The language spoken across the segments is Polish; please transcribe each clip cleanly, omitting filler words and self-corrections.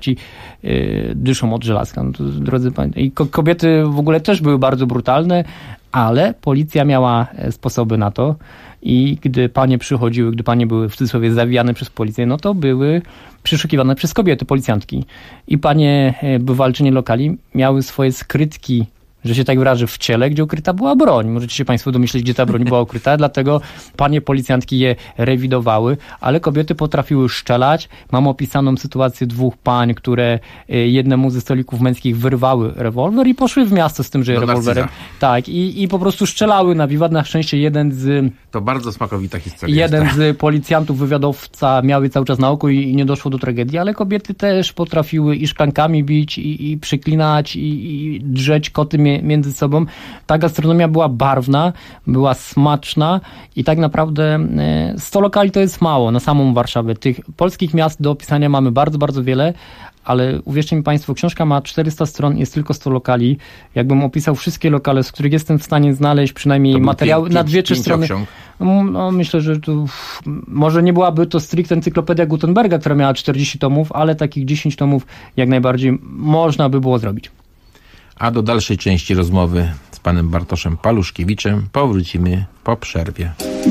szlachci dyszą od żelazka. No to, drodzy państwo, i kobiety w ogóle też były bardzo brutalne, ale policja miała sposoby na to i gdy panie przychodziły, gdy panie były w cudzysłowie zawijane przez policję, no to były przeszukiwane przez kobiety, policjantki. I panie bywalczynie lokali miały swoje skrytki, że się tak wyrażę, w ciele, gdzie ukryta była broń. Możecie się państwo domyśleć, gdzie ta broń była ukryta, dlatego panie policjantki je rewidowały, ale kobiety potrafiły strzelać. Mam opisaną sytuację 2 pań, które jednemu ze stolików męskich wyrwały rewolwer i poszły w miasto z tymże rewolwerem. Tak, i po prostu strzelały na wiwat. Na szczęście To bardzo smakowita historia. Jeden z policjantów, wywiadowca miał je cały czas na oku i nie doszło do tragedii, ale kobiety też potrafiły i szklankami bić, i przyklinać, i drzeć koty między sobą. Ta gastronomia była barwna, była smaczna i tak naprawdę 100 lokali to jest mało na samą Warszawę. Tych polskich miast do opisania mamy bardzo, bardzo wiele, ale uwierzcie mi państwo, książka ma 400 stron, jest tylko 100 lokali. Jakbym opisał wszystkie lokale, z których jestem w stanie znaleźć przynajmniej materiały na 2-3 strony. No, myślę, że tu może nie byłaby to stricte encyklopedia Gutenberga, która miała 40 tomów, ale takich 10 tomów jak najbardziej można by było zrobić. A do dalszej części rozmowy z panem Bartoszem Paluszkiewiczem powrócimy po przerwie.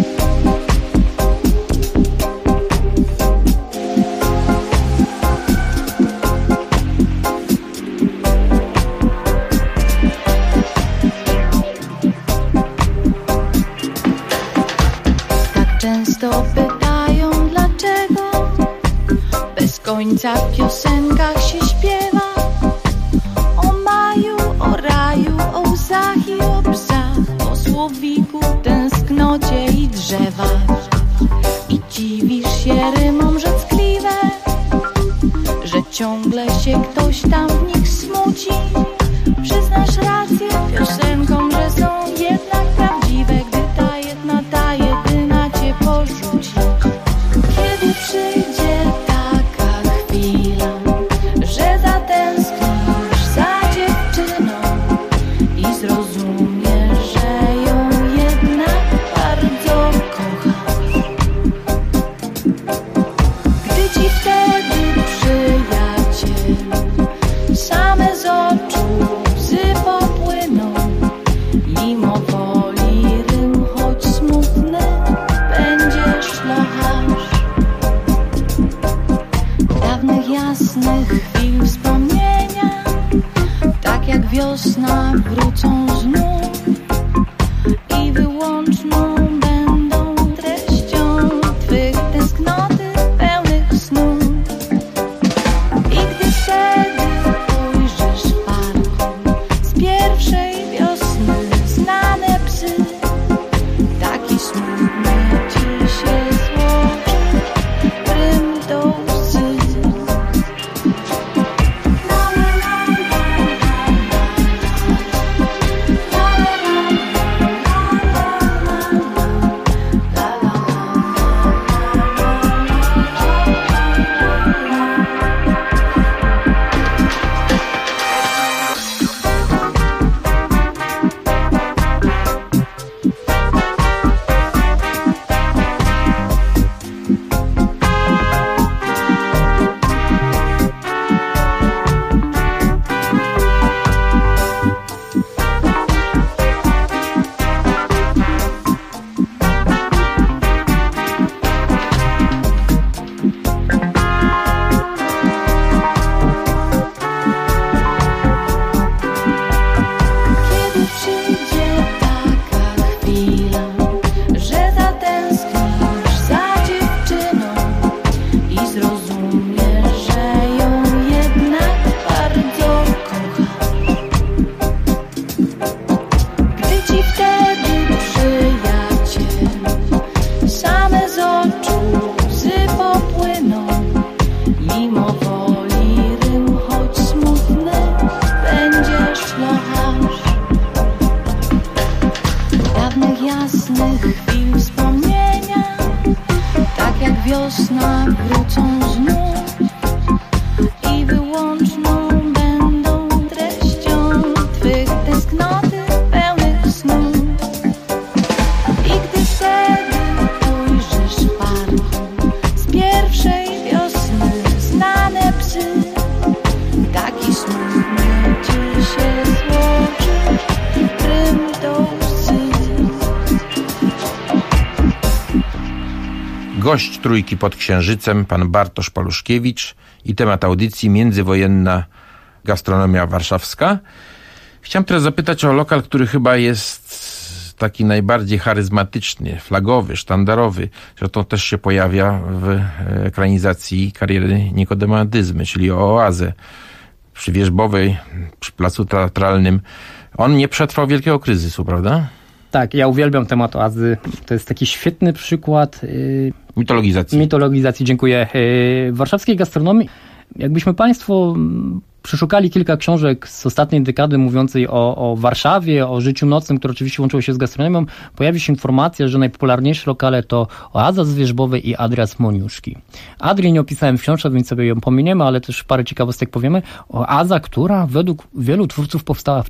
Tak często pytają dlaczego bez końca w piosenkach się śpiewa. O raju, o łzach i o psach, o słowiku, tęsknocie i drzewach. I dziwisz się rymom rzeckliwe, że ciągle się ktoś tam w nich smuci. Przyznasz rację piosenkom, że są jednak prawdziwe, gdy ta jedyna cię porzuci. Kiedy przyjdzie taka chwila, że zatęsknisz za dziewczyną i zrozumiesz, że ją jednak bardzo kochasz. Gdy ci wtedy, przyjacielu, same z oczu łzy popłyną, mimo woli rym, choć smutny, będziesz szlochasz. Dawnych jasnych chwil wspomnienia, tak jak wiosna, wrócą znów i wyłączną będą treścią twych tęsknoty pełnych snów. I gdy wtedy ujrzysz w parku z pierwszej wiosny znane psy, taki smutny ci się złoży, prym do łzy. Gość Trójki pod Księżycem, pan Bartosz Paluszkiewicz i temat audycji międzywojenna gastronomia warszawska. Chciałem teraz zapytać o lokal, który chyba jest taki najbardziej charyzmatyczny, flagowy, sztandarowy. Zresztą też się pojawia w ekranizacji Kariery Nikodema Dyzmy, czyli o Oazę przy Wierzbowej, przy Placu Teatralnym. On nie przetrwał wielkiego kryzysu, prawda? Tak, ja uwielbiam temat Oazy. To jest taki świetny przykład mitologizacji, dziękuję, warszawskiej gastronomii. Jakbyśmy Państwo przeszukali kilka książek z ostatniej dekady mówiącej o Warszawie, o życiu nocnym, które oczywiście łączyło się z gastronomią, pojawi się informacja, że najpopularniejsze lokale to Oaza z Wierzbowej i Adria z Moniuszki. Adrii nie opisałem w książce, więc sobie ją pominiemy, ale też parę ciekawostek powiemy. Oaza, która według wielu twórców powstała w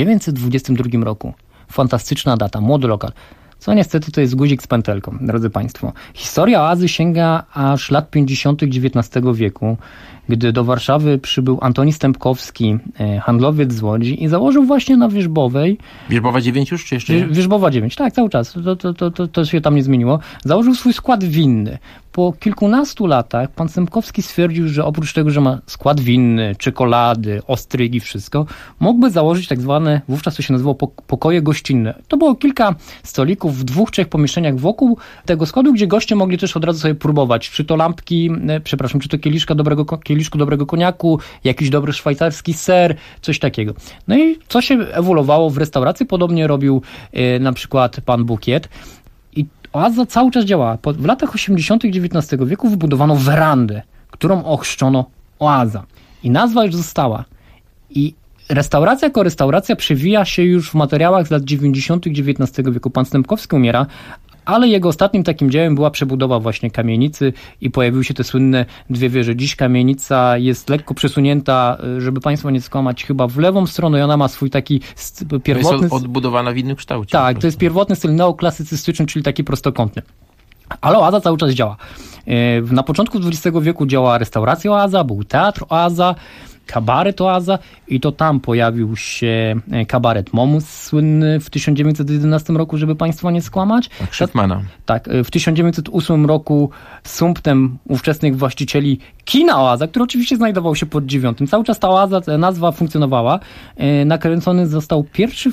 1922 roku. Fantastyczna data, młody lokal. Co niestety to jest guzik z pętelką, drodzy Państwo. Historia Oazy sięga aż lat 50. XIX wieku, gdy do Warszawy przybył Antoni Stępkowski, handlowiec z Łodzi i założył właśnie na Wierzbowej. Wierzbowa 9 już, czy jeszcze? Wierzbowa 9, tak, cały czas. To się tam nie zmieniło. Założył swój skład winny. Po kilkunastu latach pan Stępkowski stwierdził, że oprócz tego, że ma skład winny, czekolady, ostrygi, wszystko, mógłby założyć tak zwane, wówczas to się nazywało pokoje gościnne. To było kilka stolików w 2-3 pomieszczeniach wokół tego składu, gdzie goście mogli też od razu sobie próbować, czy to lampki, czy to kieliszku dobrego koniaku, jakiś dobry szwajcarski ser, coś takiego. No i co się ewoluowało w restauracji, podobnie robił na przykład pan Bukiet. I Oaza cały czas działała. W latach 80. XIX wieku wybudowano werandę, którą ochrzczono Oaza. I nazwa już została. I restauracja jako restauracja przewija się już w materiałach z lat 90. XIX wieku. Pan Stępkowski umiera, ale jego ostatnim takim dziełem była przebudowa właśnie kamienicy i pojawiły się te słynne 2 wieże. Dziś kamienica jest lekko przesunięta, żeby Państwa nie skłamać, chyba w lewą stronę i ona ma swój taki pierwotny... To jest odbudowana w innym kształcie. Tak, to jest pierwotny styl neoklasycystyczny, czyli taki prostokątny. Ale Oaza cały czas działa. Na początku XX wieku działała restauracja Oaza, był teatr Oaza, kabaret Oaza i to tam pojawił się kabaret Momus słynny w 1911 roku, żeby Państwa nie skłamać. Szyfmana. Tak, w 1908 roku sumptem ówczesnych właścicieli kina Oaza, który oczywiście znajdował się pod 9. Cały czas ta Oaza, ta nazwa funkcjonowała. Nakręcony został pierwszy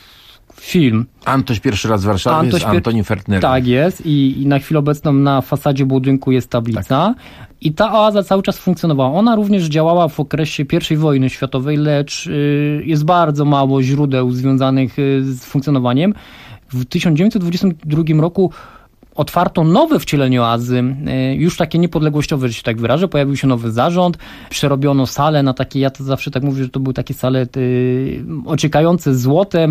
film. Antoś pierwszy raz w Warszawie z Antonim Fertnerem. Tak jest i na chwilę obecną na fasadzie budynku jest tablica. Tak. I ta Oaza cały czas funkcjonowała. Ona również działała w okresie I wojny światowej, lecz jest bardzo mało źródeł związanych z funkcjonowaniem. W 1922 roku otwarto nowe wcielenie Oazy, już takie niepodległościowe, że się tak wyrażę. Pojawił się nowy zarząd, przerobiono salę na takie, ja to zawsze tak mówię, że to były takie sale ociekające złotem.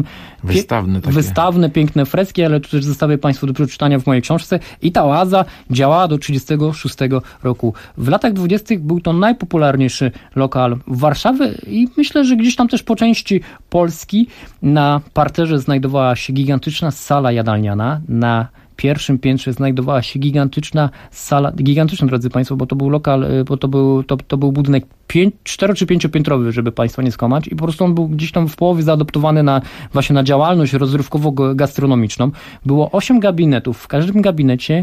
Wystawne, piękne freski, ale tu też zostawię Państwu do przeczytania w mojej książce. I ta Oaza działała do 1936 roku. W latach 20. był to najpopularniejszy lokal w Warszawie i myślę, że gdzieś tam też po części Polski na parterze znajdowała się gigantyczna sala jadalniana. Na pierwszym piętrze znajdowała się gigantyczna sala, drodzy Państwo, bo to był lokal, bo to był budynek 4- czy 5-piętrowy, żeby Państwa nie skłamać i po prostu on był gdzieś tam w połowie zaadoptowany właśnie na działalność rozrywkowo-gastronomiczną. Było 8 gabinetów. W każdym gabinecie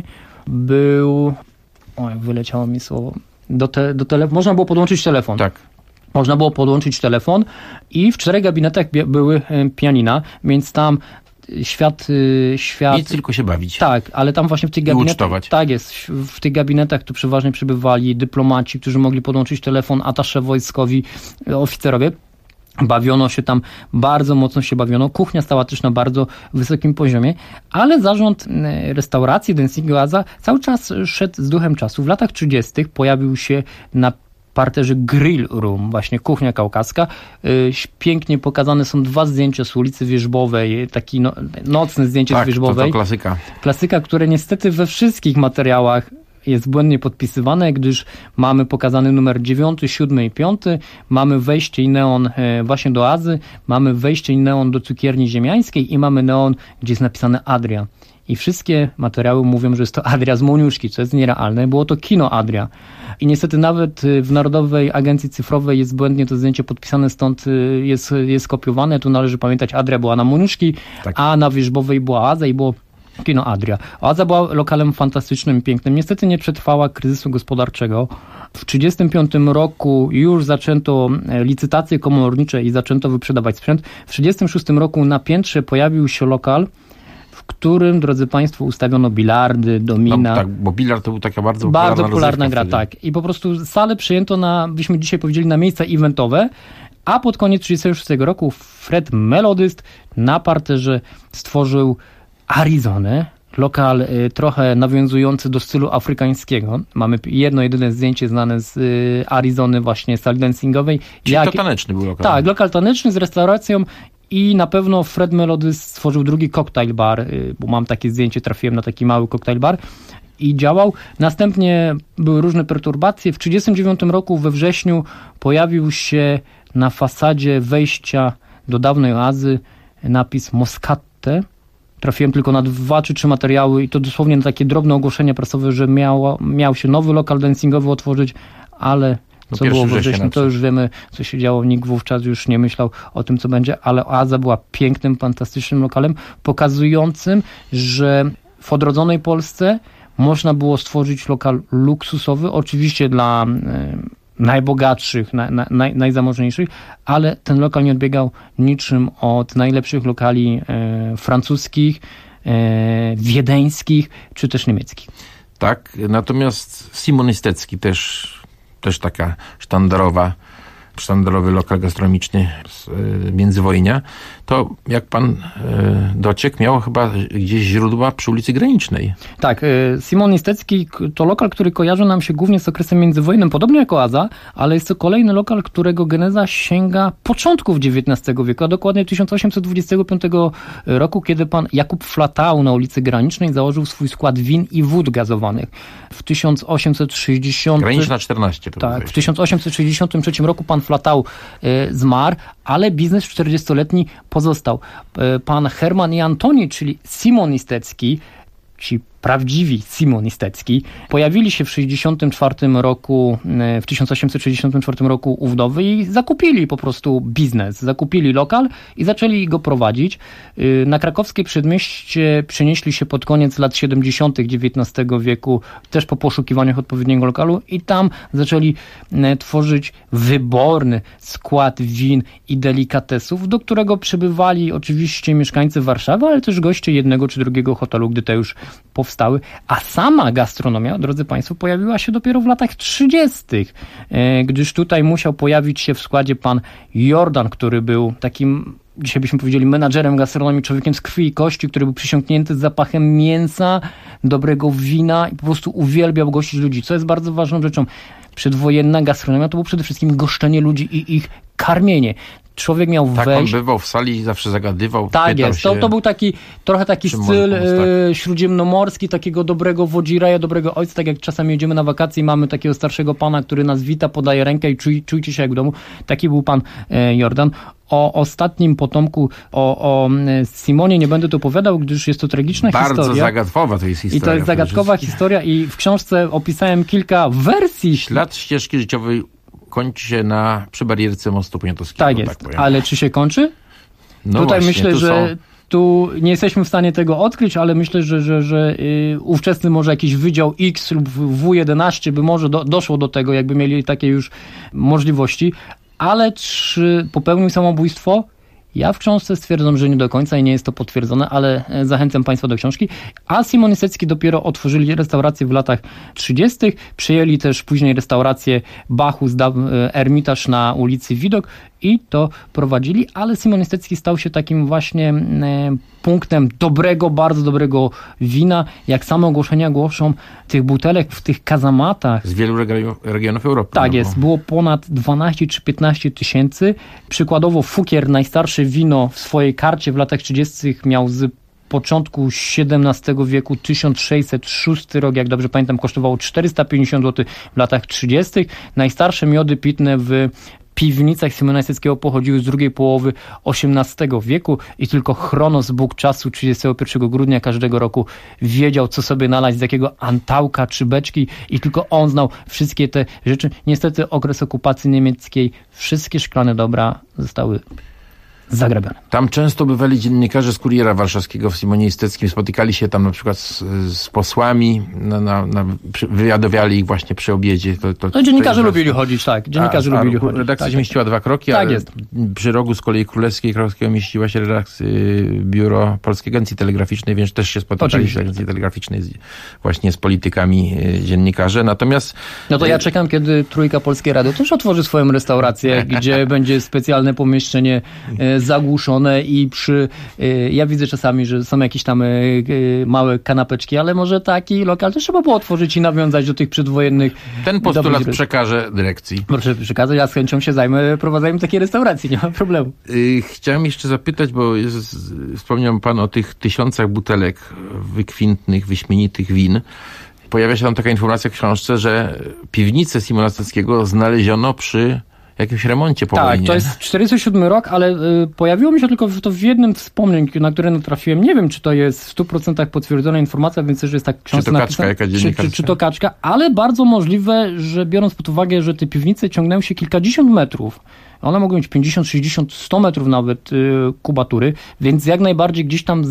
był... wyleciało mi słowo. Do telefonu. Można było podłączyć telefon. Tak. Można było podłączyć telefon i w 4 gabinetach były pianina, więc tam świat... Nic, tylko się bawić. Tak, ale tam właśnie w tych gabinetach... Tak jest, w tych gabinetach to przeważnie przebywali dyplomaci, którzy mogli podłączyć telefon, atasze wojskowi, oficerowie. Bawiono się tam, bardzo mocno się bawiono. Kuchnia stała też na bardzo wysokim poziomie, ale zarząd restauracji Dancing Oaza cały czas szedł z duchem czasu. W latach 30. pojawił się na parterze Grill Room, właśnie kuchnia kaukaska. Pięknie pokazane są 2 zdjęcia z ulicy Wierzbowej, taki nocne zdjęcie z Wierzbowej. To klasyka. Klasyka, które niestety we wszystkich materiałach jest błędnie podpisywane, gdyż mamy pokazany numer 9, 7 i 5, mamy wejście i neon właśnie do Oazy, mamy wejście i neon do cukierni ziemiańskiej i mamy neon, gdzie jest napisane Adria. I wszystkie materiały mówią, że jest to Adria z Moniuszki, co jest nierealne. Było to kino Adria. I niestety nawet w Narodowej Agencji Cyfrowej jest błędnie to zdjęcie podpisane, stąd jest kopiowane. Tu należy pamiętać, Adria była na Moniuszki, tak, a na Wierzbowej była Oaza i było Kino Adria. Oaza była lokalem fantastycznym, pięknym. Niestety nie przetrwała kryzysu gospodarczego. W 1935 roku już zaczęto licytacje komornicze i zaczęto wyprzedawać sprzęt. W 1936 roku na piętrze pojawił się lokal, w którym, drodzy Państwo, ustawiono bilardy, domina. No, tak, bo bilard to był taka bardzo popularna gra, tak. I po prostu salę przyjęto na, byśmy dzisiaj powiedzieli, na miejsca eventowe, a pod koniec 1936 roku Fred Melodyst na parterze stworzył Arizonę, lokal trochę nawiązujący do stylu afrykańskiego. Mamy jedno, jedyne zdjęcie znane z Arizony, właśnie sali dancingowej. Czyli to taneczny był lokal. Tak, lokal taneczny z restauracją i na pewno Fred Melodyst stworzył drugi cocktail bar, bo mam takie zdjęcie, trafiłem na taki mały cocktail bar i działał. Następnie były różne perturbacje. W 1939 roku we wrześniu pojawił się na fasadzie wejścia do dawnej oazy napis Moscatte. Trafiłem tylko na 2 czy 3 materiały i to dosłownie na takie drobne ogłoszenie prasowe, że miał się nowy lokal dancingowy otworzyć, ale co było we wrześniu, to już wiemy, co się działo. Nikt wówczas już nie myślał o tym, co będzie, ale oaza była pięknym, fantastycznym lokalem, pokazującym, że w odrodzonej Polsce można było stworzyć lokal luksusowy, oczywiście dla najbogatszych, najzamożniejszych, ale ten lokal nie odbiegał niczym od najlepszych lokali francuskich, wiedeńskich czy też niemieckich. Tak, natomiast Simon Istecki też taka sztandarowy lokal gastronomiczny z międzywojnia, to jak pan dociekł, miał chyba gdzieś źródła przy ulicy Granicznej. Tak, Simon Istecki to lokal, który kojarzy nam się głównie z okresem międzywojennym, podobnie jak Oaza, ale jest to kolejny lokal, którego geneza sięga początków XIX wieku, a dokładnie 1825 roku, kiedy pan Jakub Flatau na ulicy Granicznej założył swój skład win i wód gazowanych. W 1860... Graniczna 14. Tak, w 1863 roku pan Flatau zmarł, ale biznes 40-letni pozostał. Pan Herman i Antoni, czyli Simon Istecki, ci prawdziwi Simon Istecki, pojawili się w 1864 roku u wdowy i zakupili po prostu biznes, zakupili lokal i zaczęli go prowadzić. Na krakowskie przedmieście przenieśli się pod koniec lat 70. XIX wieku, też po poszukiwaniach odpowiedniego lokalu i tam zaczęli tworzyć wyborny skład win i delikatesów, do którego przybywali oczywiście mieszkańcy Warszawy, ale też goście jednego czy drugiego hotelu, gdy te już powstały. A sama gastronomia, drodzy Państwo, pojawiła się dopiero w latach 30., gdyż tutaj musiał pojawić się w składzie pan Jordan, który był takim, dzisiaj byśmy powiedzieli, menadżerem gastronomii, człowiekiem z krwi i kości, który był przysiągnięty z zapachem mięsa, dobrego wina i po prostu uwielbiał gościć ludzi, co jest bardzo ważną rzeczą. Przedwojenna gastronomia to było przede wszystkim goszczenie ludzi i ich karmienie. Człowiek miał wejść... Tak, on bywał w sali i zawsze zagadywał. Tak jest, to był trochę taki styl śródziemnomorski, takiego dobrego wodziraja, dobrego ojca, tak jak czasami jedziemy na wakacje i mamy takiego starszego pana, który nas wita, podaje rękę i czujcie się jak w domu. Taki był pan Jordan. O ostatnim potomku, o Simonie nie będę tu opowiadał, gdyż jest to tragiczna historia. Bardzo zagadkowa to jest historia. I to jest zagadkowa historia i w książce opisałem kilka wersji. Ślad ścieżki życiowej kończy się przy barierce mostu poniatowskiego. Tak jest, ale czy się kończy? No tutaj właśnie, myślę, że tu nie jesteśmy w stanie tego odkryć, ale myślę, że ówczesny może jakiś Wydział X lub W11 by może doszło do tego, jakby mieli takie już możliwości. Ale czy popełnił samobójstwo? Ja w książce stwierdzam, że nie do końca i nie jest to potwierdzone, ale zachęcam Państwa do książki. A Simon Istecki dopiero otworzyli restaurację w latach 30. Przyjęli też później restaurację Bachus, Ermitaż na ulicy Widok i to prowadzili, ale Simon Istecki stał się takim właśnie punktem dobrego, bardzo dobrego wina. Jak same ogłoszenia głoszą, tych butelek w tych kazamatach. Z wielu regionów Europy. Tak jest, było ponad 12 czy 15 tysięcy. Przykładowo Fukier, najstarsze wino w swojej karcie w latach 30. miał z początku XVII wieku 1606 rok, jak dobrze pamiętam, kosztowało 450 zł w latach 30. Najstarsze miody pitne w piwnicach Simona Isteckiego pochodziły z drugiej połowy XVIII wieku i tylko Chronos, Bóg czasu, 31 grudnia każdego roku wiedział, co sobie nalać z jakiego antałka czy beczki i tylko on znał wszystkie te rzeczy. Niestety okres okupacji niemieckiej, wszystkie szklane dobra zostały zagrabione. Tam często bywali dziennikarze z Kuriera Warszawskiego w Simonie Isteckim, spotykali się tam na przykład z posłami, wywiadowali ich właśnie przy obiedzie. Dziennikarze lubili chodzić, tak. Dziennikarze lubili chodzić. Redakcja tak, zmieściła 2 kroki, tak ale jest. Przy rogu z kolei Królewskiego mieściła się biuro Polskiej Agencji Telegraficznej, więc też się spotykali w Agencji Telegraficznej właśnie z politykami dziennikarze. Natomiast... No to ja czekam, kiedy Trójka Polskie Radio też otworzy swoją restaurację, gdzie będzie specjalne pomieszczenie zagłuszone i ja widzę czasami, że są jakieś tam małe kanapeczki, ale może taki lokal też trzeba było otworzyć i nawiązać do tych przedwojennych... Ten postulat przekażę dyrekcji. Proszę przekazać, ja z chęcią się zajmę prowadzeniem takiej restauracji, nie ma problemu. Chciałem jeszcze zapytać, bo wspomniał pan o tych 1000 butelek wykwintnych, wyśmienitych win. Pojawia się tam taka informacja w książce, że piwnicę Simona Steckiego znaleziono przy jakimś remoncie po wojnie. Tak, to jest 47 rok, ale pojawiło mi się tylko w jednym wspomnieniu, na które natrafiłem. Nie wiem, czy to jest w 100% potwierdzona informacja, więc też jest tak książka napisana. Czy to kaczka, ale bardzo możliwe, że biorąc pod uwagę, że te piwnice ciągnęły się kilkadziesiąt metrów, one mogą mieć 50, 60, 100 metrów nawet kubatury, więc jak najbardziej gdzieś tam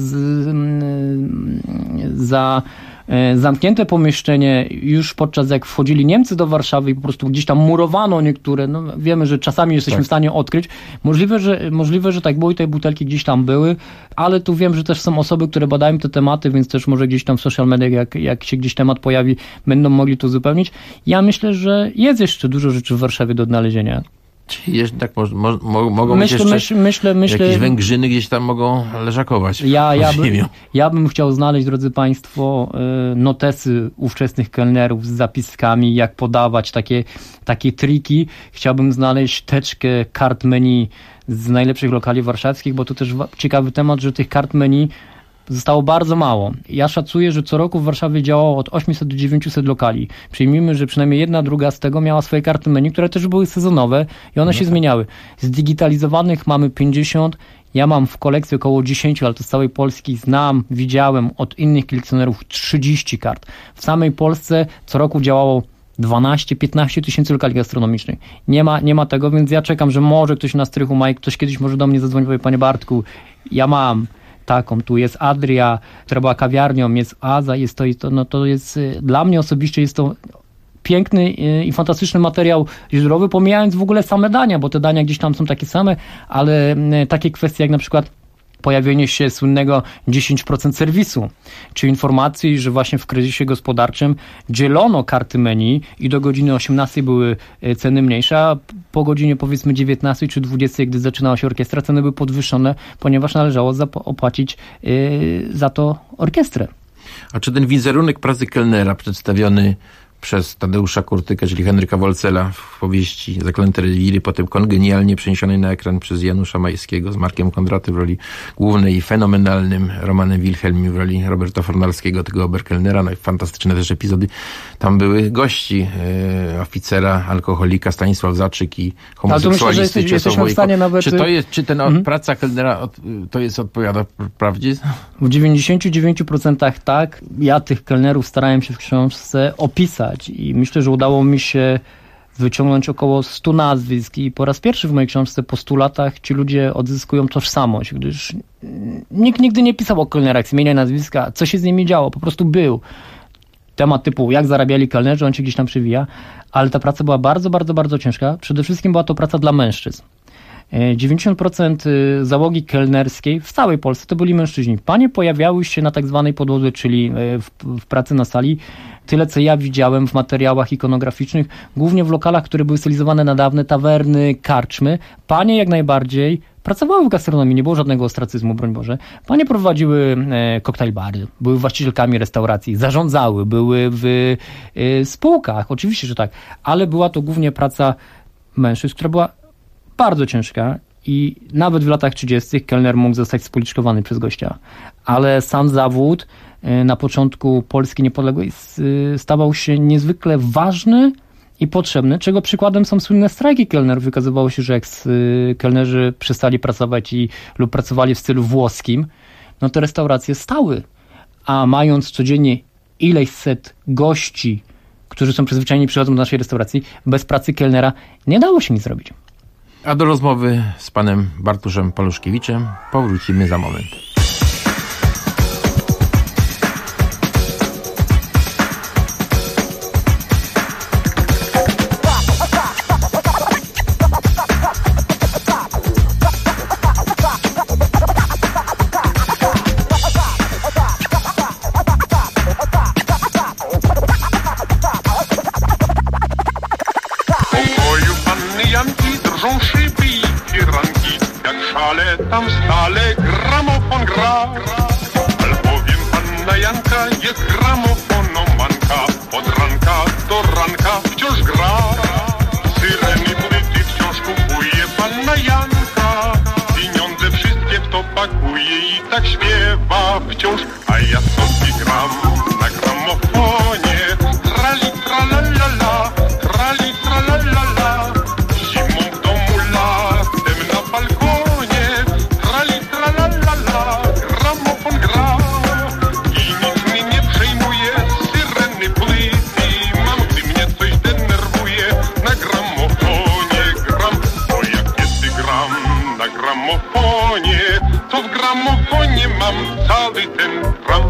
zamknięte pomieszczenie już podczas jak wchodzili Niemcy do Warszawy i po prostu gdzieś tam murowano niektóre, no wiemy, że czasami jesteśmy w stanie odkryć. Możliwe, że tak było i te butelki gdzieś tam były, ale tu wiem, że też są osoby, które badają te tematy, więc też może gdzieś tam w social mediach, jak się gdzieś temat pojawi, będą mogli to uzupełnić. Ja myślę, że jest jeszcze dużo rzeczy w Warszawie do odnalezienia. Czyli tak mogą być jeszcze jakieś Węgrzyny gdzieś tam mogą leżakować. Ja bym chciał znaleźć, drodzy Państwo, notesy ówczesnych kelnerów z zapiskami, jak podawać takie triki. Chciałbym znaleźć teczkę kart menu z najlepszych lokali warszawskich, bo to też ciekawy temat, że tych kart menu zostało bardzo mało. Ja szacuję, że co roku w Warszawie działało od 800 do 900 lokali. Przyjmijmy, że przynajmniej 1/2 z tego miała swoje karty menu, które też były sezonowe i one się zmieniały. Zdigitalizowanych mamy 50. Ja mam w kolekcji około 10, ale to z całej Polski znam, widziałem od innych kolekcjonerów 30 kart. W samej Polsce co roku działało 12-15 tysięcy lokali gastronomicznych. Nie ma tego, więc ja czekam, że może ktoś na strychu ma i ktoś kiedyś może do mnie zadzwonić i powie: panie Bartku, ja mam taką, tu jest Adria, która była kawiarnią, jest Aza, jest to, no to jest, dla mnie osobiście jest to piękny i fantastyczny materiał źródłowy, pomijając w ogóle same dania, bo te dania gdzieś tam są takie same, ale takie kwestie jak na przykład pojawienie się słynnego 10% serwisu, czy informacji, że właśnie w kryzysie gospodarczym dzielono karty menu i do godziny 18 były ceny mniejsze, a po godzinie powiedzmy 19 czy 20, gdy zaczynała się orkiestra, ceny były podwyższone, ponieważ należało opłacić za to orkiestrę. A czy ten wizerunek pracy kelnera przedstawiony przez Tadeusza Kurtykę, czyli Henryka Wolcela w powieści Zaklęte rewiry, potem kongenialnie przeniesionej na ekran przez Janusza Majskiego z Markiem Kondraty w roli głównej i fenomenalnym Romanem Wilhelmim w roli Roberta Fornalskiego, tego oberkelnera. No i fantastyczne też epizody. Tam były gości, oficera, alkoholika Stanisław Zaczyk i homoseksualisty Czesław Wojko. Nawet... Czy ten praca kelnera to jest odpowiada prawdzie? W 99% tak. Ja tych kelnerów starałem się w książce opisać i myślę, że udało mi się wyciągnąć około 100 nazwisk i po raz pierwszy w mojej książce po 100 latach ci ludzie odzyskują tożsamość, gdyż nikt nigdy nie pisał o kelnerach z imienia i nazwiska, co się z nimi działo, po prostu był. Temat typu jak zarabiali kelnerzy, on się gdzieś tam przywija, ale ta praca była bardzo, bardzo, bardzo ciężka. Przede wszystkim była to praca dla mężczyzn. 90% załogi kelnerskiej w całej Polsce to byli mężczyźni. Panie pojawiały się na tak zwanej podłodze, czyli w pracy na sali. Tyle, co ja widziałem w materiałach ikonograficznych, głównie w lokalach, które były stylizowane na dawne tawerny, karczmy. Panie jak najbardziej pracowały w gastronomii, nie było żadnego ostracyzmu, broń Boże. Panie prowadziły koktajl bary, były właścicielkami restauracji, zarządzały, były w spółkach, oczywiście, że tak, ale była to głównie praca mężczyzn, która była bardzo ciężka i nawet w latach 30. kelner mógł zostać spoliczkowany przez gościa. Ale sam zawód na początku Polski niepodległej stawał się niezwykle ważny i potrzebny, czego przykładem są słynne strajki kelnerów. Wykazywało się, że jak kelnerzy przestali pracować lub pracowali w stylu włoskim, no to restauracje stały. A mając codziennie ileś set gości, którzy są przyzwyczajeni, przychodzą do naszej restauracji, bez pracy kelnera nie dało się nic zrobić. A do rozmowy z panem Bartoszem Paluszkiewiczem powrócimy za moment. Tam stale gramofon gra, albowiem panna Janka jest gramofonomanka. Od ranka do ranka wciąż gra, syreny płyty wciąż kupuje panna Janka. Pieniądze wszystkie w to pakuje i tak śpiewa wciąż, a ja sobie gram na gramofonie. Trali tralalala, trali tralalala, zimą w domu, latem na balkonie. Trali tralalala, gramofon gra i nic mnie nie przejmuje, syreny płyty mam, gdy mnie coś denerwuje. Na gramofonie gram, bo jak kiedy gram na gramofonie, to w gramofonie mam cały ten ram.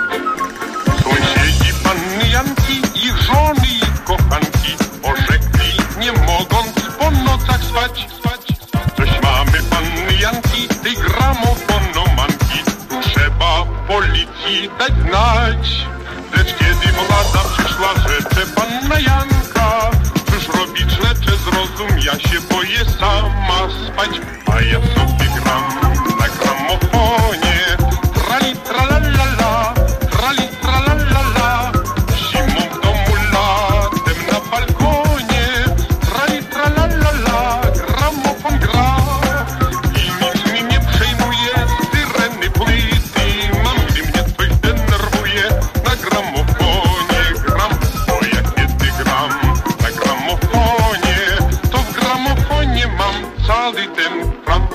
Sąsiedzi panny Janki, ich żony i kochanki orzekli, nie mogąc po nocach spać. Coś mamy panny Janki, tej gramofonomanki, trzeba policji dać znać. Lecz kiedy władza przyszła, rzecze panna Janka, cóż robić rzecze, zrozum, ja się boję sama spać. A ja sobie gram na gramofonie. Trali tralalala, trali tralalala, zimą w domu, latem na balkonie. Trali tralalala, gramofon gra i nic mnie nie przejmuje, syreny płyty mam, gdy mnie coś denerwuje. Na gramofonie gram, bo jak kiedy gram na gramofonie, to w gramofonie mam cały ten ram.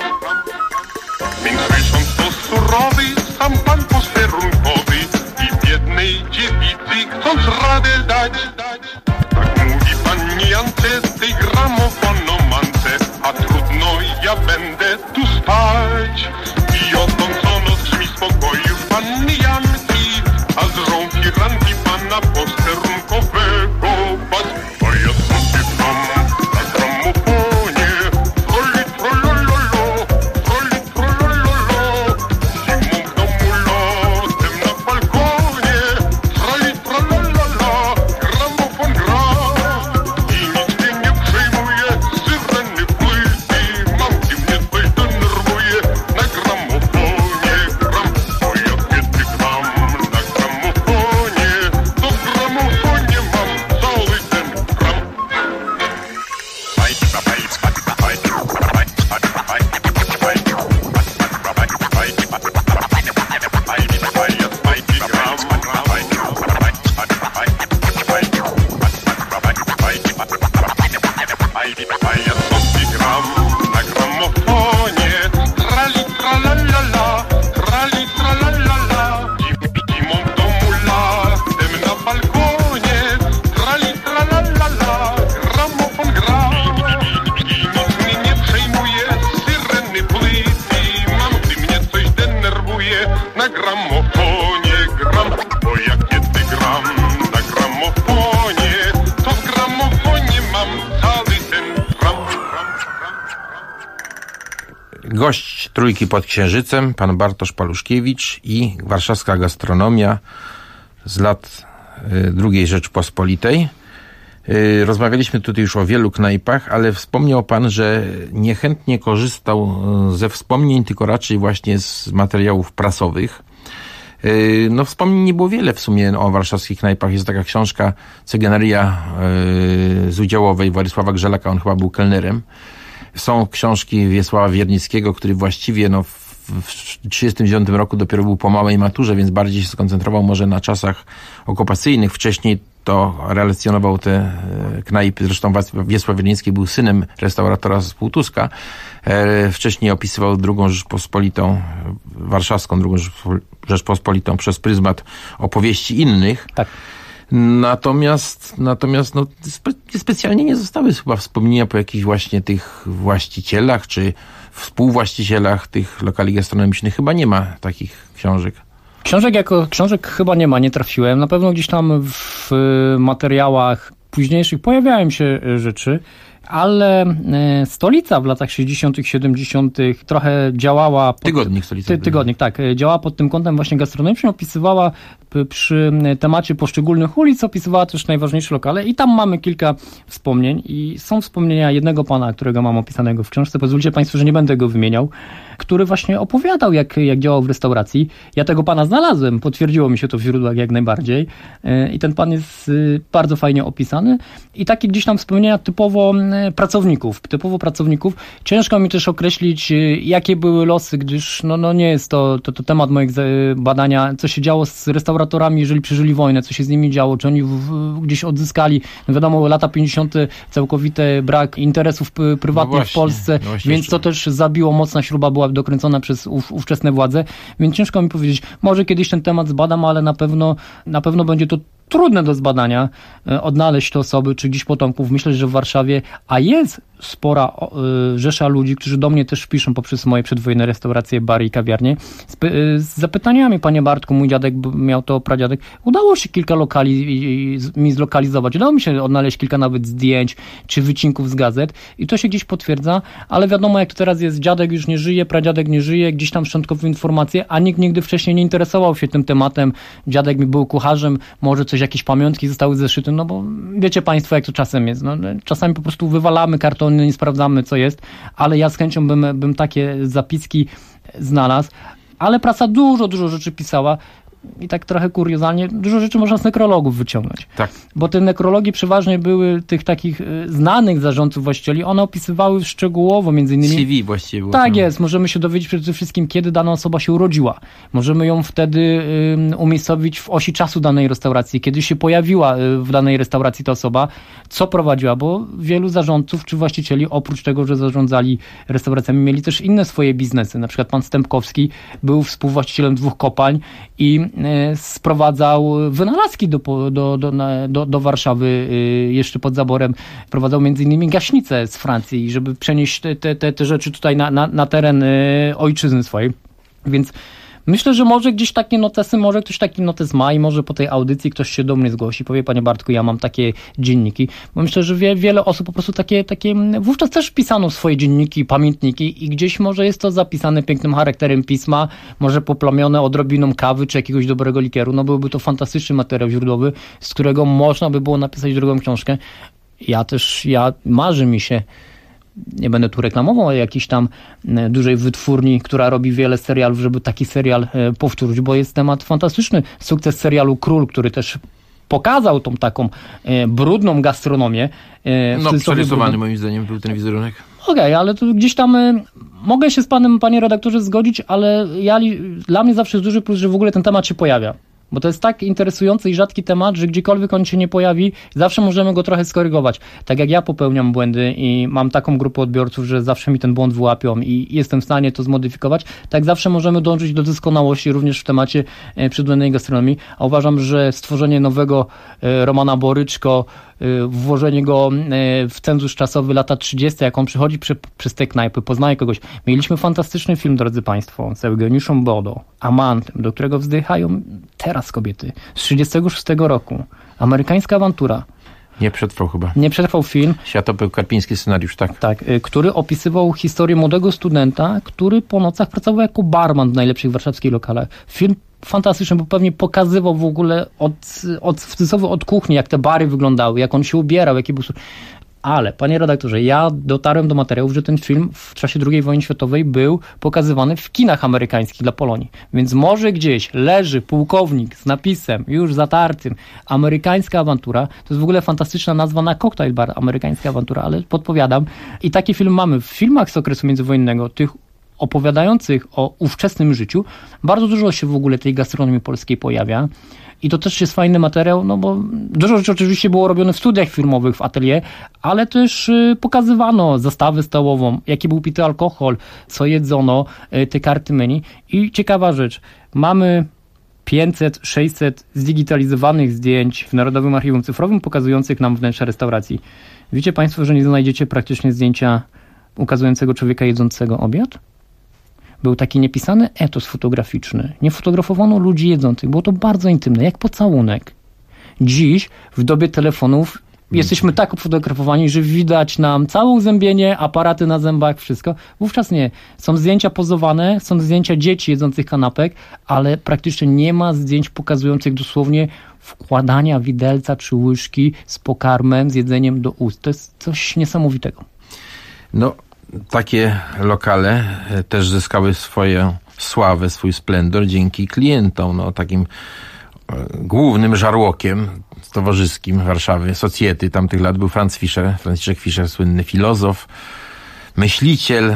Więc słysząc to surowy, sam pan posterunkowy i biednej dziewicy chcąc radę dać. Tak mówi pani Jance, tej gramofonomance, a trudno ja będę tu spać. I odtącono skrzmi spokoju panny Janki, a z rąk firanki pana posterunkowego bać. A ja sobie gram na gramofonie. Troli trolololo, troli trolololo, zimą w domu, latem na balkonie. Troli trololala, gramofon gra i nic mnie nie przejmuje, syreny płyty mam, gdy mnie coś denerwuje. Na gramofonie gram, bo ja kiedy gram na gramofonie, to w gramofonie mam cały ten ram. A ja sobie gram na gramofonie. Trali tralalala, trali tralalala, zimą w domu, latem na balkonie. Trali tralalala, gramofon gra i nic mnie nie przejmuje, syreny płyty mam, gdy mnie coś denerwuje. Na gramofonie gram, bo jak kiedy gram na gramofonie, to w gramofonie mam cały ten ram. Gość Trójki pod Księżycem, pan Bartosz Paluszkiewicz i warszawska gastronomia z lat II Rzeczpospolitej. Rozmawialiśmy tutaj już o wielu knajpach, ale wspomniał pan, że niechętnie korzystał ze wspomnień, tylko raczej właśnie z materiałów prasowych. No wspomnień nie było wiele w sumie o warszawskich knajpach. Jest taka książka Cygenaria z udziałowej Władysława Grzelaka, on chyba był kelnerem. Są książki Wiesława Wiernickiego, który właściwie w 1939 roku dopiero był po małej maturze, więc bardziej się skoncentrował może na czasach okupacyjnych. Wcześniej to relacjonował te knajpy. Zresztą Wiesław Wiernicki był synem restauratora z Półtuska. Wcześniej opisywał drugą Rzeczpospolitą, warszawską drugą Rzeczpospolitą przez pryzmat opowieści innych. Tak. Natomiast no, specjalnie nie zostały chyba wspomnienia po jakichś właśnie tych właścicielach czy współwłaścicielach tych lokali gastronomicznych. Chyba nie ma takich książek. Książek chyba nie trafiłem. Na pewno gdzieś tam w materiałach późniejszych pojawiają się rzeczy, ale Stolica w latach 60., 70. trochę działała... Tygodnik Stolica. Tygodnik, tak. Działała pod tym kątem właśnie gastronomicznym, opisywała przy temacie poszczególnych ulic, opisywała też najważniejsze lokale i tam mamy kilka wspomnień i są wspomnienia jednego pana, którego mam opisanego w książce. Pozwólcie Państwo, że nie będę go wymieniał, który właśnie opowiadał, jak działał w restauracji. Ja tego pana znalazłem, potwierdziło mi się to w źródłach jak najbardziej i ten pan jest bardzo fajnie opisany i takie gdzieś tam wspomnienia typowo pracowników. Ciężko mi też określić, jakie były losy, gdyż no nie jest to temat mojego badania, co się działo z restauratorami, jeżeli przeżyli wojnę, co się z nimi działo, czy oni gdzieś odzyskali, no wiadomo, lata 50. całkowity brak interesów prywatnych w Polsce, więc to też zabiło, mocna śruba była dokręcona przez ówczesne władze, więc ciężko mi powiedzieć, może kiedyś ten temat zbadam, ale na pewno będzie to trudne do zbadania, odnaleźć te osoby, czy gdzieś potomków. Myślę, że w Warszawie, a jest spora rzesza ludzi, którzy do mnie też piszą poprzez moje przedwojenne restauracje, bary i kawiarnie, z zapytaniami: panie Bartku, mój dziadek miał to, pradziadek. Udało się kilka lokali mi zlokalizować. Udało mi się odnaleźć kilka nawet zdjęć, czy wycinków z gazet i to się gdzieś potwierdza, ale wiadomo, jak to teraz jest, dziadek już nie żyje, pradziadek nie żyje, gdzieś tam szczątkowe informacje, a nikt nigdy wcześniej nie interesował się tym tematem. Dziadek mi był kucharzem, może coś, jakieś pamiątki zostały zeszyte, no bo wiecie Państwo, jak to czasem jest. No, czasami po prostu wywalamy kartony, nie sprawdzamy, co jest, ale ja z chęcią bym takie zapiski znalazł, ale prasa dużo rzeczy pisała i tak trochę kuriozalnie, dużo rzeczy można z nekrologów wyciągnąć. Tak. Bo te nekrologi przeważnie były tych takich znanych zarządców właścicieli, one opisywały szczegółowo, między innymi... CV właściwie było. Tak jest, możemy się dowiedzieć przede wszystkim, kiedy dana osoba się urodziła. Możemy ją wtedy umiejscowić w osi czasu danej restauracji, kiedy się pojawiła w danej restauracji ta osoba, co prowadziła, bo wielu zarządców czy właścicieli, oprócz tego, że zarządzali restauracjami, mieli też inne swoje biznesy. Na przykład pan Stępkowski był współwłaścicielem 2 kopalń i sprowadzał wynalazki do Warszawy jeszcze pod zaborem. Prowadzał m.in. gaśnicę z Francji, żeby przenieść te rzeczy tutaj na teren ojczyzny swojej. Więc myślę, że może gdzieś takie notesy, może ktoś taki notes ma i może po tej audycji ktoś się do mnie zgłosi, powie: panie Bartku, ja mam takie dzienniki. Bo myślę, że wiele osób po prostu takie wówczas też pisano swoje dzienniki, pamiętniki i gdzieś może jest to zapisane pięknym charakterem pisma, może poplamione odrobiną kawy czy jakiegoś dobrego likieru. No byłby to fantastyczny materiał źródłowy, z którego można by było napisać drugą książkę. Marzy mi się, nie będę tu reklamował jakiejś tam dużej wytwórni, która robi wiele serialów, żeby taki serial powtórzyć, bo jest temat fantastyczny. Sukces serialu Król, który też pokazał tą taką brudną gastronomię. Przerysowany moim zdaniem był ten wizerunek. Okej, ale to gdzieś tam mogę się z panem, panie redaktorze, zgodzić, ale dla mnie zawsze jest duży plus, że w ogóle ten temat się pojawia. Bo to jest tak interesujący i rzadki temat, że gdziekolwiek on się nie pojawi, zawsze możemy go trochę skorygować. Tak jak ja popełniam błędy i mam taką grupę odbiorców, że zawsze mi ten błąd wyłapią i jestem w stanie to zmodyfikować, tak zawsze możemy dążyć do doskonałości również w temacie przedwojennej gastronomii. A uważam, że stworzenie nowego Romana Boryczko, włożenie go w cenzus czasowy lata 30, jak on przychodzi przez te knajpy, poznaje kogoś. Mieliśmy fantastyczny film, drodzy Państwo, z Eugeniuszem Bodo, Amantem, do którego wzdychają teraz kobiety, z 36 roku. Amerykańska awantura. Nie przetrwał chyba. Nie przetrwał film. Światopeł Karpiński scenariusz, tak. Tak, który opisywał historię młodego studenta, który po nocach pracował jako barman w najlepszych warszawskich lokalach. Film fantastyczny, bo pewnie pokazywał w ogóle od kuchni, jak te bary wyglądały, jak on się ubierał, jaki był... Ale, panie redaktorze, ja dotarłem do materiałów, że ten film w czasie II wojny światowej był pokazywany w kinach amerykańskich dla Polonii. Więc może gdzieś leży pułkownik z napisem już zatartym Amerykańska awantura. To jest w ogóle fantastyczna nazwa na koktajl bar, Amerykańska awantura, ale podpowiadam. I taki film mamy w filmach z okresu międzywojennego, tych opowiadających o ówczesnym życiu. Bardzo dużo się w ogóle tej gastronomii polskiej pojawia. I to też jest fajny materiał, no bo dużo rzeczy oczywiście było robione w studiach filmowych, w atelier, ale też pokazywano zastawę stołową, jaki był pity alkohol, co jedzono, te karty menu. I ciekawa rzecz, mamy 500-600 zdigitalizowanych zdjęć w Narodowym Archiwum Cyfrowym pokazujących nam wnętrze restauracji. Wiecie państwo, że nie znajdziecie praktycznie zdjęcia ukazującego człowieka jedzącego obiad? Był taki niepisany etos fotograficzny. Nie fotografowano ludzi jedzących. Było to bardzo intymne, jak pocałunek. Dziś, w dobie telefonów, jesteśmy tak fotografowani, że widać nam całe uzębienie, aparaty na zębach, wszystko. Wówczas nie. Są zdjęcia pozowane, są zdjęcia dzieci jedzących kanapek, ale praktycznie nie ma zdjęć pokazujących dosłownie wkładania widelca czy łyżki z pokarmem, z jedzeniem do ust. To jest coś niesamowitego. No, takie lokale też zyskały swoją sławę, swój splendor dzięki klientom. No, takim głównym żarłokiem towarzyskim Warszawy, socjety tamtych lat był Franciszek Fischer, słynny filozof, myśliciel,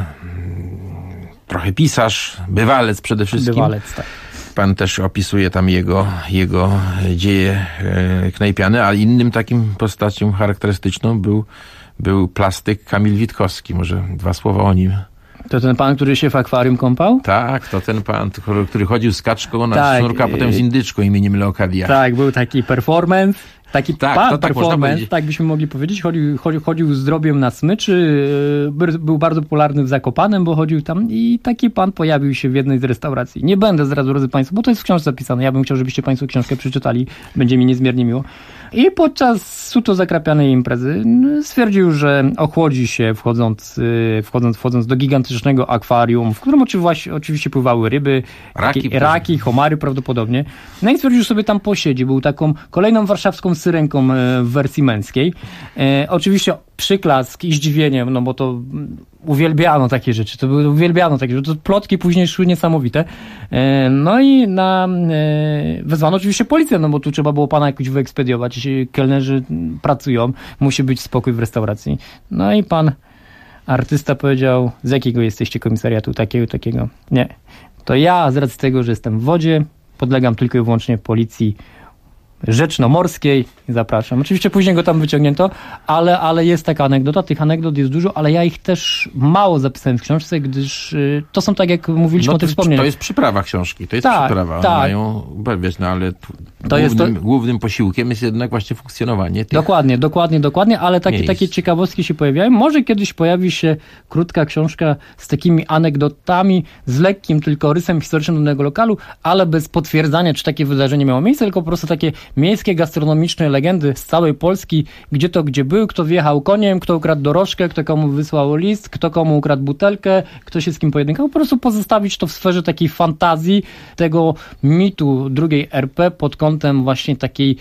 trochę pisarz, bywalec przede wszystkim. Bywalec, tak. Pan też opisuje tam jego dzieje knajpiane, a innym takim postacią charakterystyczną był plastyk Kamil Witkowski. Może 2 słowa o nim. To ten pan, który się w akwarium kąpał? Tak, to ten pan, który chodził z kaczką na sznurka, a potem z indyczką imieniem Leokadia. Tak, był taki performance. Taki performance, tak byśmy mogli powiedzieć. Chodził z drobiem na smyczy, był bardzo popularny w Zakopanem, bo chodził tam i taki pan pojawił się w jednej z restauracji. Nie będę zdradzał, drodzy państwo, bo to jest w książce zapisane. Ja bym chciał, żebyście państwo książkę przeczytali. Będzie mi niezmiernie miło. I podczas suto zakrapianej imprezy stwierdził, że ochłodzi się wchodząc do gigantycznego akwarium, w którym oczywiście pływały ryby, raki, homary prawdopodobnie. No i stwierdził, że sobie tam posiedzi. Był taką kolejną warszawską syrenką w wersji męskiej. Oczywiście przyklask i zdziwienie, no bo to uwielbiano takie rzeczy. To plotki później szły niesamowite. No i wezwano oczywiście policję, no bo tu trzeba było pana jakoś wyekspediować. Kelnerzy pracują, musi być spokój w restauracji. No i pan artysta powiedział, z jakiego jesteście komisariatu? Takiego. Nie. To ja z racji tego, że jestem w wodzie, podlegam tylko i wyłącznie policji rzecznomorskiej. Zapraszam. Oczywiście później go tam wyciągnięto, ale jest taka anegdota. Tych anegdot jest dużo, ale ja ich też mało zapisałem w książce, gdyż to są, tak jak mówiliśmy o tych wspomnieniach. To jest przyprawa książki. To jest przyprawa. Tak. Mają, wiesz, no ale głównym posiłkiem jest jednak właśnie funkcjonowanie tych... Dokładnie, ale takie ciekawostki się pojawiają. Może kiedyś pojawi się krótka książka z takimi anegdotami, z lekkim tylko rysem historycznym danego lokalu, ale bez potwierdzania, czy takie wydarzenie miało miejsce, tylko po prostu takie miejskie, gastronomiczne legendy z całej Polski, gdzie był, kto wjechał koniem, kto ukradł dorożkę, kto komu wysłał list, kto komu ukradł butelkę, kto się z kim pojedynkował. Po prostu pozostawić to w sferze takiej fantazji, tego mitu drugiej RP pod kątem właśnie takiej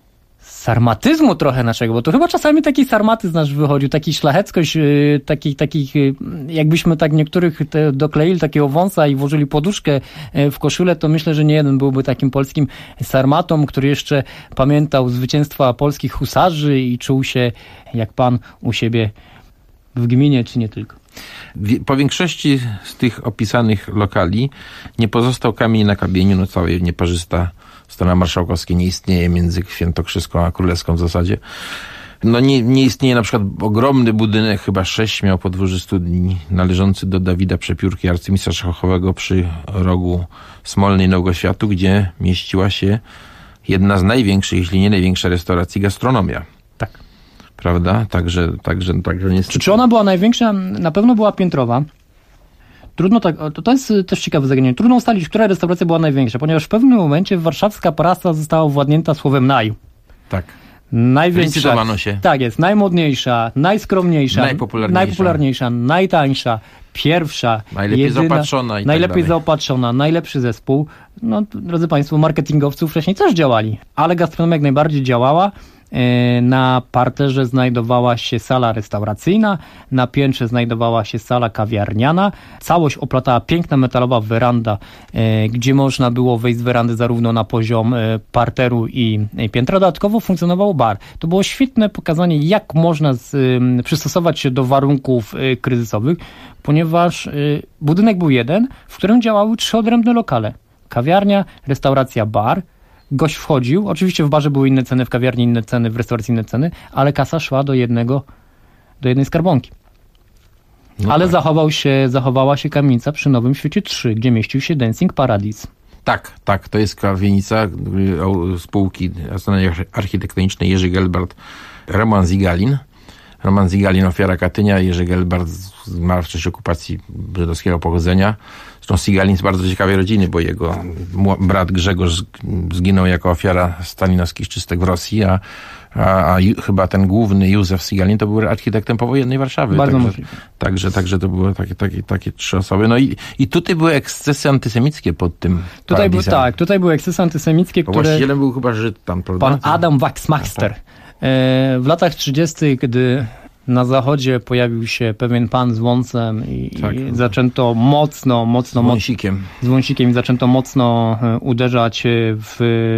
sarmatyzmu trochę naszego, bo to chyba czasami taki sarmatyzm nasz wychodził, taki szlacheckość, takich jakbyśmy tak niektórych dokleili takiego wąsa i włożyli poduszkę w koszulę, to myślę, że nie jeden byłby takim polskim sarmatą, który jeszcze pamiętał zwycięstwa polskich husarzy i czuł się jak pan u siebie w gminie, czy nie tylko. Po większości z tych opisanych lokali nie pozostał kamień na kamieniu, no cała nieparzysta strona marszałkowska nie istnieje między Świętokrzyską a Królewską w zasadzie. No nie istnieje na przykład ogromny budynek, chyba 6 miał podwórze studni, należący do Dawida Przepiórki, arcymistrza szachowego przy rogu Smolnej Nowoświatu, gdzie mieściła się jedna z największych, jeśli nie największa restauracji, gastronomia. Tak. Prawda? Także niestety... Czy ona była największa? Na pewno była piętrowa. Trudno tak, to jest też ciekawe zagadnienie. Trudno ustalić, która restauracja była największa, ponieważ w pewnym momencie warszawska prasa została władnięta słowem naj. Tak. Największa. Decydowano się. Tak jest. Najmodniejsza, najskromniejsza, najpopularniejsza, najtańsza, pierwsza, najlepiej zaopatrzona i najlepiej zaopatrzona, najlepszy zespół. No, drodzy państwo, marketingowcy wcześniej też działali, ale gastronomia jak najbardziej działała. Na parterze znajdowała się sala restauracyjna, na piętrze znajdowała się sala kawiarniana. Całość oplatała piękna metalowa weranda, gdzie można było wejść z werandy zarówno na poziom parteru i piętra. Dodatkowo funkcjonował bar. To było świetne pokazanie, jak można przystosować się do warunków kryzysowych, ponieważ budynek był jeden, w którym działały 3 odrębne lokale. Kawiarnia, restauracja, bar. Gość wchodził, oczywiście w barze były inne ceny, w kawiarni inne ceny, w restauracji inne ceny, ale kasa szła do jednej skarbonki. No ale tak. Zachowała się kamienica przy Nowym Świecie 3, gdzie mieścił się Dancing Paradise. Tak, to jest kamienica spółki architektonicznej Jerzy Gelbart, Roman Zigalin. Roman Zigalin, ofiara Katynia, Jerzy Gelbart zmarł w czasie okupacji żydowskiego pochodzenia. Zresztą Zigalin z bardzo ciekawej rodziny, bo jego brat Grzegorz zginął jako ofiara stalinowskich czystek w Rosji, a chyba ten główny Józef Zigalin to był architektem powojennej Warszawy. Bardzo możliwe. Także to były takie trzy osoby. No i tutaj były ekscesy antysemickie pod tym paradisem. Tutaj były ekscesy antysemickie, które... Właścicielem był chyba Żyd tam, prawda? Pan Adam Waxmaster. W latach 30., gdy na zachodzie pojawił się pewien pan z wąsem i zaczęto mocno z wąsikiem i zaczęto mocno uderzać w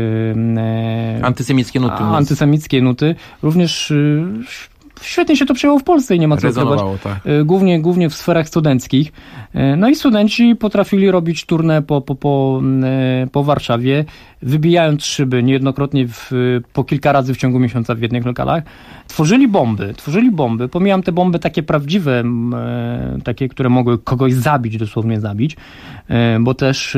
antysemickie nuty. Również świetnie się to przyjęło w Polsce i nie ma co ukrywać. Tak. Głównie w sferach studenckich. No i studenci potrafili robić turnę po Warszawie, wybijając szyby niejednokrotnie po kilka razy w ciągu miesiąca w jednych lokalach. Tworzyli bomby. Pomijam te bomby takie prawdziwe, takie, które mogły kogoś zabić, dosłownie zabić, bo też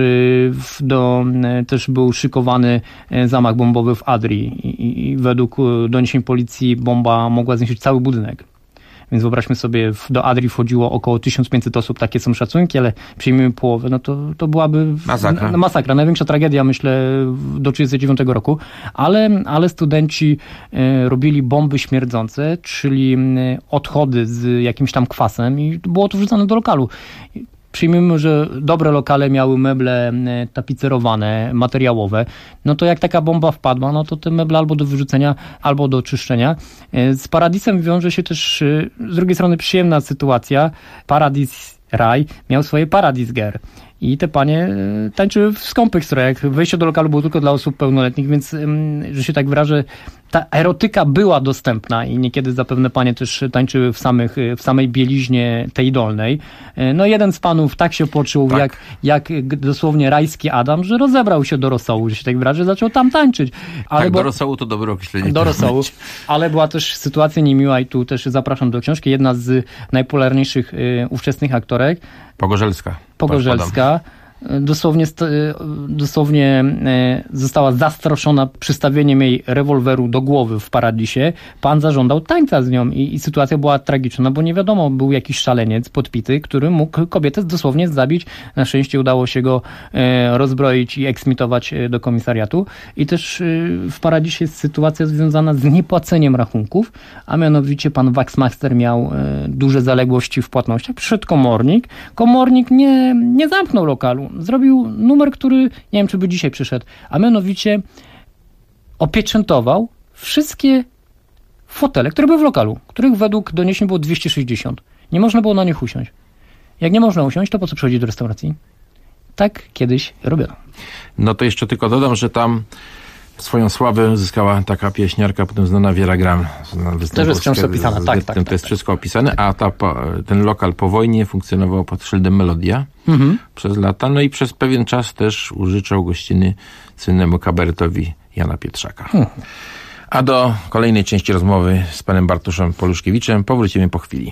był szykowany zamach bombowy w Adrii i według doniesień policji bomba mogła zniszczyć cały budynek. Więc wyobraźmy sobie, do Adrii wchodziło około 1500 osób, takie są szacunki, ale przyjmijmy połowę, no to byłaby masakra. Największa tragedia, myślę, do 1939 roku. Ale studenci robili bomby śmierdzące, czyli odchody z jakimś tam kwasem i było to wrzucane do lokalu. Przyjmijmy, że dobre lokale miały meble tapicerowane, materiałowe, no to jak taka bomba wpadła, no to te meble albo do wyrzucenia, albo do czyszczenia. Z Paradisem wiąże się też z drugiej strony przyjemna sytuacja. Paradis Raj miał swoje Paradis Girl. I te panie tańczyły w skąpych strojach. Wejście do lokalu było tylko dla osób pełnoletnich, więc, że się tak wyrażę, ta erotyka była dostępna i niekiedy zapewne panie też tańczyły w samej bieliźnie tej dolnej. No jeden z panów tak się poczuł, jak dosłownie rajski Adam, że rozebrał się do rosołu, że się tak wyrażę, zaczął tam tańczyć. Ale do rosołu to dobre określenie. Do rosołu, ale była też sytuacja niemiła i tu też zapraszam do książki. Jedna z najpopularniejszych ówczesnych aktorek. Pogorzelska. Dosłownie została zastraszona przystawieniem jej rewolweru do głowy w Paradisie. Pan zażądał tańca z nią i sytuacja była tragiczna, bo nie wiadomo, był jakiś szaleniec podpity, który mógł kobietę dosłownie zabić. Na szczęście udało się go rozbroić i eksmitować do komisariatu. I też w Paradisie jest sytuacja związana z niepłaceniem rachunków, a mianowicie pan Waxmaster miał duże zaległości w płatnościach. Przyszedł komornik. Komornik nie zamknął lokalu. Zrobił numer, który nie wiem, czy by dzisiaj przyszedł, a mianowicie opieczętował wszystkie fotele, które były w lokalu, których według doniesień było 260. Nie można było na nich usiąść. Jak nie można usiąść, to po co przychodzić do restauracji? Tak kiedyś robiono. No to jeszcze tylko dodam, że tam swoją sławę uzyskała taka pieśniarka, potem znana Wiera Gram. Też jest książka opisana, tak. To jest wszystko opisane, a ten lokal po wojnie funkcjonował pod szyldem Melodia przez lata, no i przez pewien czas też użyczał gościny słynnemu kabaretowi Jana Pietrzaka. A do kolejnej części rozmowy z panem Bartoszem Poluszkiewiczem powrócimy po chwili.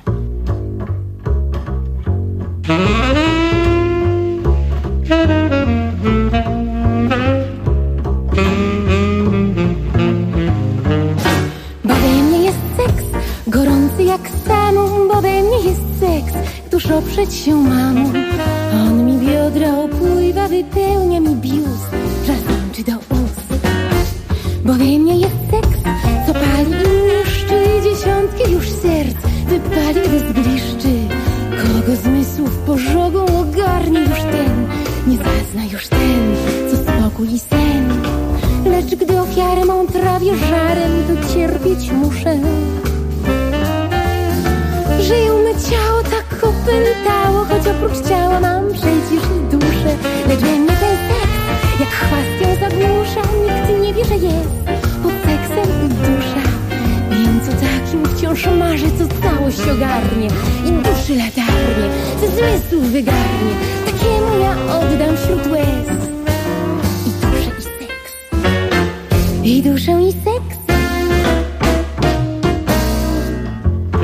Gorący jak samum, bo we mnie jest seks, któż oprzeć się mamą. On mi biodra opływa, wypełnia mi biust, czy do ust. Bo we mnie jest seks, co pali i niszczy, dziesiątki już serc wypali, gdy zbliszczy. Kogo zmysłów pożogą ogarnie już ten, nie zazna już ten, co spokój i sen. Lecz gdy ofiarę mą trawię żarem, to cierpieć muszę. Żyją me ciało tak opętało, choć oprócz ciała mam przecież i duszę. Lecz we mnie ten seks, jak chwast ją zagłusza, nikt nie wie, że jest pod seksem dusza. Wiem, co takim wciąż marzy, co całość ogarnie i duszy latarnie, ze zmysłów wygarnie. Takiemu ja oddam wśród łez i duszę i seks, i duszę i seks.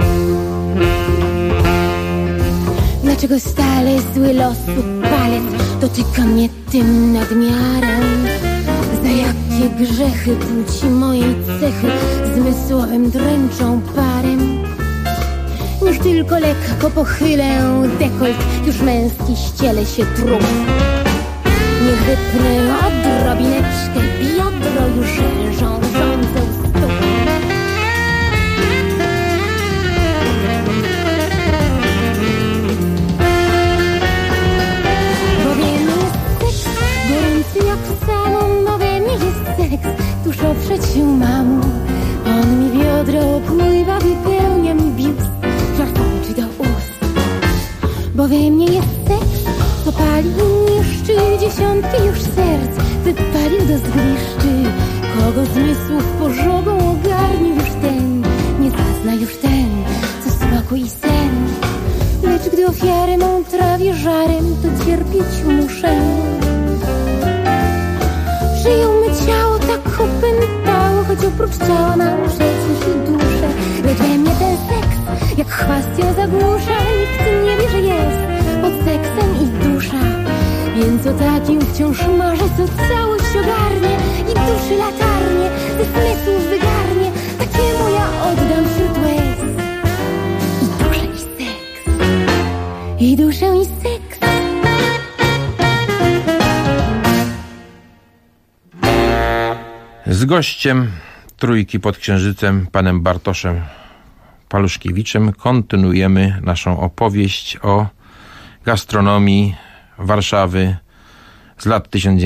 Dlaczego stale zły losu palec dotyka mnie tym nadmiarem. Za jakie grzechy płci mojej cechy zmysłowym dręczą parem. Niech tylko lekko pochylę dekolt, już męski ściele się trup. Niech wypnę odrobineczkę biodro, już rządzą stóp. Bo we mnie jest seks, gorący jak samą, bo we mnie jest seks, tuż oprzeć się mamu. On mi biodro opływa, wypełnia mi biust, żartączy do ust. Bo we mnie jest seks, to pali i niszczy, dziesiątki już serc wypalił do zgliszczy. Kogo zmysłów pożogą ogarnie już ten, nie zazna już ten, co smaku i sen. Lecz gdy ofiarę mą trawię żarem, to cierpieć muszę. Przyjął me ciało, tak opętało, choć oprócz ciała mam przecież i duszę. Lecz we mnie ten seks, jak chwast ją zagłusza, nikt nie wie, że jest pod seksem i dusza. Więc o takim wciąż marzę, co całość ogarnie i duszy latarnie, ze zmysłów wygarnie. Takiemu ja oddam wśród łez i duszę i seks, i duszę i seks. Z gościem Trójki pod Księżycem, panem Bartoszem Paluszkiewiczem, kontynuujemy naszą opowieść o gastronomii Warszawy z lat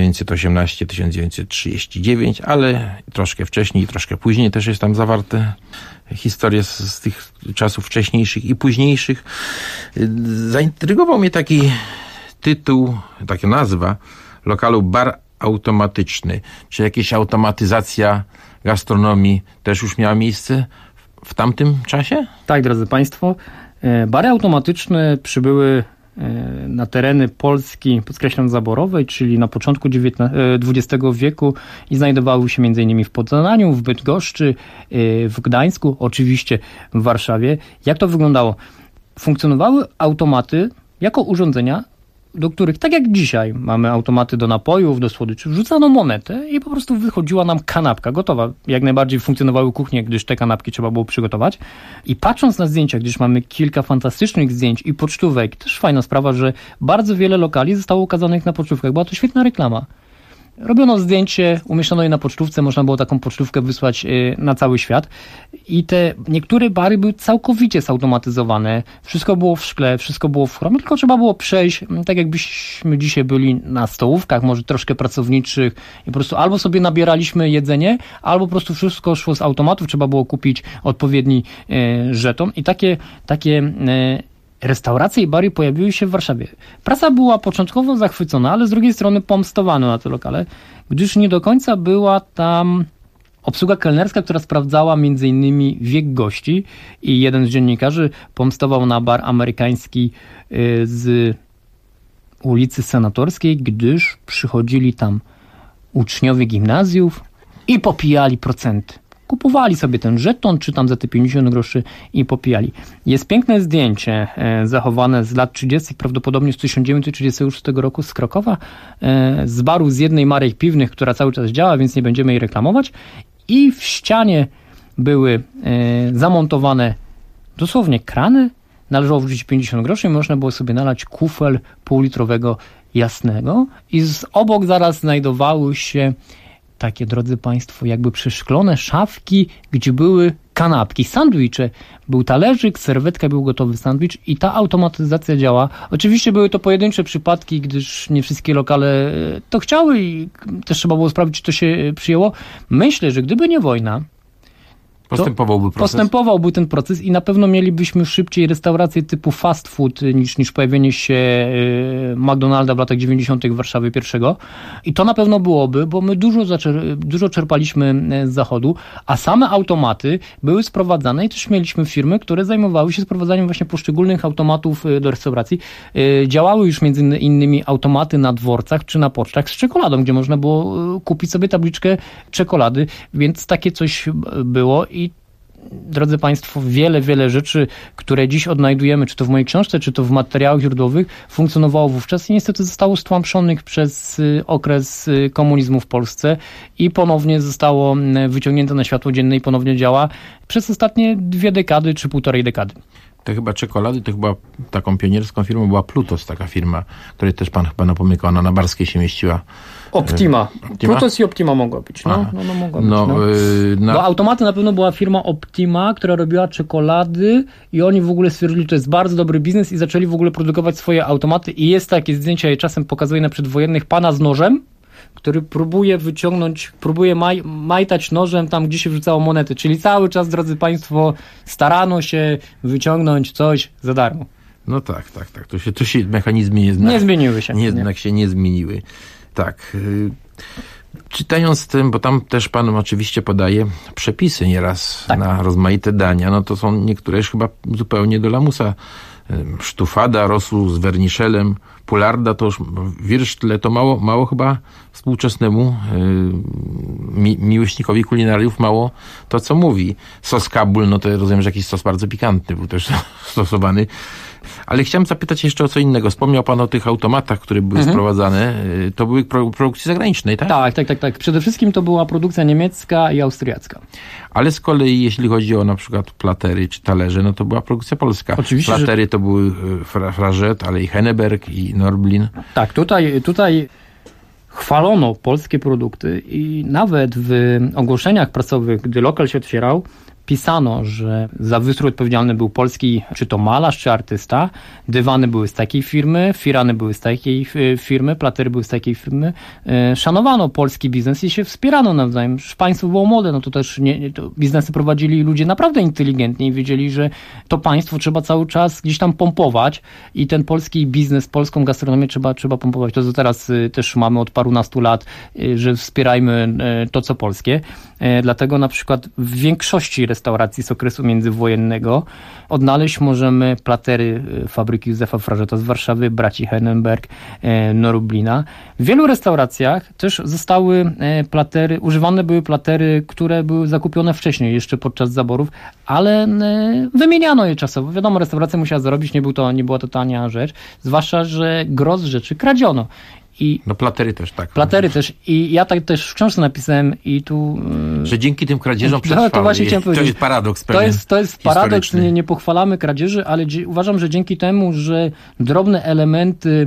1918-1939, ale troszkę wcześniej, troszkę później też jest tam zawarte historie z tych czasów wcześniejszych i późniejszych. Zaintrygował mnie taki tytuł, taka nazwa lokalu Bar Automatyczny. Czy jakaś automatyzacja gastronomii też już miała miejsce w tamtym czasie? Tak, drodzy Państwo, bary automatyczne przybyły na tereny Polski, podkreślam, zaborowej, czyli na początku XX wieku i znajdowały się m.in. w Poznaniu, w Bydgoszczy, w Gdańsku, oczywiście w Warszawie. Jak to wyglądało? Funkcjonowały automaty jako urządzenia, do których, tak jak dzisiaj, mamy automaty do napojów, do słodyczy, wrzucano monetę i po prostu wychodziła nam kanapka gotowa. Jak najbardziej funkcjonowały kuchnie, gdyż te kanapki trzeba było przygotować. I patrząc na zdjęcia, gdyż mamy kilka fantastycznych zdjęć i pocztówek, też fajna sprawa, że bardzo wiele lokali zostało ukazanych na pocztówkach. Była to świetna reklama. Robiono zdjęcie, umieszczono je na pocztówce, można było taką pocztówkę wysłać na cały świat. I te niektóre bary były całkowicie zautomatyzowane. Wszystko było w szkle, wszystko było w chromie, tylko trzeba było przejść, tak jakbyśmy dzisiaj byli na stołówkach, może troszkę pracowniczych i po prostu albo sobie nabieraliśmy jedzenie, albo po prostu wszystko szło z automatów, trzeba było kupić odpowiedni żeton. I takie restauracje i bary pojawiły się w Warszawie. Prasa była początkowo zachwycona, ale z drugiej strony pomstowano na te lokale, gdyż nie do końca była tam obsługa kelnerska, która sprawdzała m.in. wiek gości i jeden z dziennikarzy pomstował na bar amerykański z ulicy Senatorskiej, gdyż przychodzili tam uczniowie gimnazjów i popijali procenty. Kupowali sobie ten żeton, czy tam za te 50 groszy i popijali. Jest piękne zdjęcie zachowane z lat 30., prawdopodobnie z 1936 roku z Krakowa, z baru z jednej Marek Piwnych, która cały czas działa, więc nie będziemy jej reklamować. I w ścianie były zamontowane dosłownie krany, należało wrzucić 50 groszy i można było sobie nalać kufel półlitrowego jasnego i obok zaraz znajdowały się takie, drodzy Państwo, jakby przeszklone szafki, gdzie były kanapki, sandwicze. Był talerzyk, serwetka, był gotowy sandwich i ta automatyzacja działa. Oczywiście były to pojedyncze przypadki, gdyż nie wszystkie lokale to chciały i też trzeba było sprawdzić, czy to się przyjęło. Myślę, że gdyby nie wojna, postępowałby ten proces i na pewno mielibyśmy szybciej restauracje typu fast food niż pojawienie się McDonalda w latach 90. w Warszawie pierwszego. I to na pewno byłoby, bo my dużo czerpaliśmy z zachodu, a same automaty były sprowadzane i też mieliśmy firmy, które zajmowały się sprowadzaniem właśnie poszczególnych automatów do restauracji. Działały już między innymi automaty na dworcach czy na pocztach z czekoladą, gdzie można było kupić sobie tabliczkę czekolady, więc takie coś było i drodzy Państwo, wiele rzeczy, które dziś odnajdujemy, czy to w mojej książce, czy to w materiałach źródłowych, funkcjonowało wówczas i niestety zostało stłamszonych przez okres komunizmu w Polsce i ponownie zostało wyciągnięte na światło dzienne i ponownie działa przez ostatnie 2 dekady, czy 1,5 dekady. To chyba czekolady, to chyba taką pionierską firmą była Plutos, taka firma, której też pan chyba napomykał, ona na Barskiej się mieściła. Optima. Plutos i Optima mogła być. Bo automaty na pewno była firma Optima, która robiła czekolady i oni w ogóle stwierdzili, że to jest bardzo dobry biznes i zaczęli w ogóle produkować swoje automaty i jest takie zdjęcie, ja czasem pokazuję na przedwojennych, pana z nożem, który próbuje majtać nożem tam, gdzie się wrzucało monety. Czyli cały czas, drodzy Państwo, starano się wyciągnąć coś za darmo. No tak. To się mechanizmy nie zmieniły się. Jednak się nie zmieniły. Tak. Czytając tym, bo tam też pan oczywiście podaje przepisy nieraz na rozmaite dania, no to są niektóre już chyba zupełnie do lamusa. Sztufada, rosół z werniszelem, pularda, to już wirsztle, to mało chyba współczesnemu miłośnikowi kulinariów mało to, co mówi. Sos kabul, no to rozumiem, że jakiś sos bardzo pikantny był też stosowany. Ale chciałem zapytać jeszcze o co innego. Wspomniał pan o tych automatach, które były sprowadzane. To były produkcji zagranicznej, tak? Tak. Przede wszystkim to była produkcja niemiecka i austriacka. Ale z kolei, jeśli chodzi o na przykład platery czy talerze, no to była produkcja polska. Oczywiście, platery to były Fragет, ale i Henneberg i Norblin. Tak, tutaj chwalono polskie produkty i nawet w ogłoszeniach prasowych, gdy lokal się otwierał, pisano, że za wystrój odpowiedzialny był polski, czy to malarz, czy artysta. Dywany były z takiej firmy, firany były z takiej firmy, platery były z takiej firmy. Szanowano polski biznes i się wspierano nawzajem. Państwo było młode, no to też to biznesy prowadzili ludzie naprawdę inteligentni i wiedzieli, że to państwo trzeba cały czas gdzieś tam pompować i ten polski biznes, polską gastronomię trzeba pompować. To co teraz też mamy od parunastu lat, że wspierajmy to, co polskie. Dlatego na przykład w większości restauracji z okresu międzywojennego odnaleźć możemy platery fabryki Józefa Frageta z Warszawy, braci Henneberg, Norblina. W wielu restauracjach też używane były platery, które były zakupione wcześniej, jeszcze podczas zaborów, ale wymieniano je czasowo. Wiadomo, restauracja musiała zarobić, nie była to tania rzecz, zwłaszcza, że gros rzeczy kradziono. No platery też, tak. Platery też. I ja tak też w książce napisałem i tu... Że dzięki tym kradzieżom przetrwały. To właśnie chciałem powiedzieć. To jest paradoks pewien. To jest paradoks, nie pochwalamy kradzieży, ale uważam, że dzięki temu, że drobne elementy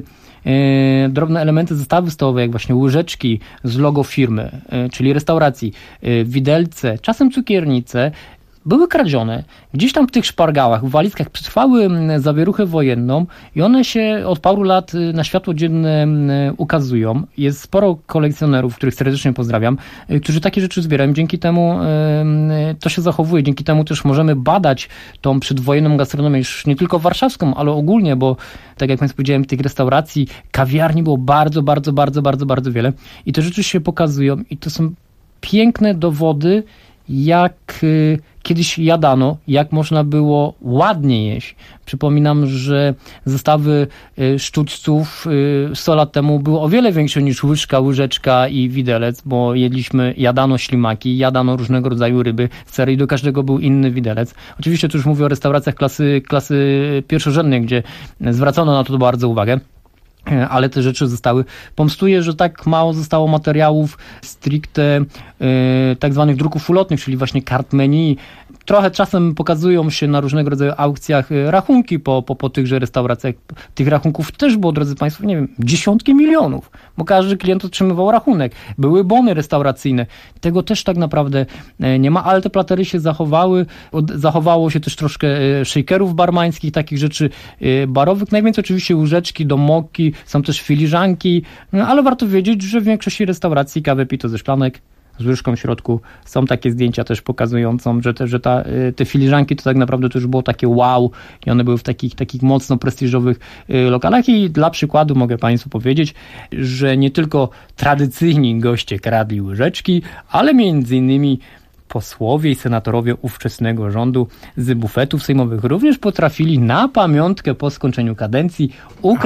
zestawy stołowe, jak właśnie łyżeczki z logo firmy, czyli restauracji, widelce, czasem cukiernice, były kradzione. Gdzieś tam w tych szpargałach, w walizkach przetrwały zawieruchę wojenną i one się od paru lat na światło dzienne ukazują. Jest sporo kolekcjonerów, których serdecznie pozdrawiam, którzy takie rzeczy zbierają. Dzięki temu to się zachowuje. Dzięki temu też możemy badać tą przedwojenną gastronomię, już nie tylko warszawską, ale ogólnie, bo tak jak Państwu powiedziałem, tych restauracji, kawiarni było bardzo wiele. I te rzeczy się pokazują i to są piękne dowody, jak kiedyś jadano, jak można było ładnie jeść. Przypominam, że zestawy sztućców 100 lat temu były o wiele większe niż łyżeczka i widelec, bo jadano ślimaki, jadano różnego rodzaju ryby, sery i do każdego był inny widelec. Oczywiście tu już mówię o restauracjach klasy pierwszorzędnej, gdzie zwracano na to bardzo uwagę. Ale te rzeczy zostały. Pomstuję, że tak mało zostało materiałów stricte tak zwanych druków ulotnych, czyli właśnie kart menu. Trochę czasem pokazują się na różnego rodzaju aukcjach rachunki po tychże restauracjach. Tych rachunków też było, drodzy Państwo, nie wiem, dziesiątki milionów, bo każdy klient otrzymywał rachunek. Były bony restauracyjne. Tego też tak naprawdę nie ma, ale te platery się zachowały. Zachowało się też troszkę shakerów barmańskich, takich rzeczy barowych. Najwięcej oczywiście łyżeczki, domoki, są też filiżanki, ale warto wiedzieć, że w większości restauracji kawę pito ze szklanek z łyżką w środku. Są takie zdjęcia też pokazujące, że te filiżanki to tak naprawdę to już było takie wow i one były w takich mocno prestiżowych lokalach i dla przykładu mogę Państwu powiedzieć, że nie tylko tradycyjni goście kradli łyżeczki, ale między innymi posłowie i senatorowie ówczesnego rządu z bufetów sejmowych również potrafili na pamiątkę po skończeniu kadencji ukraść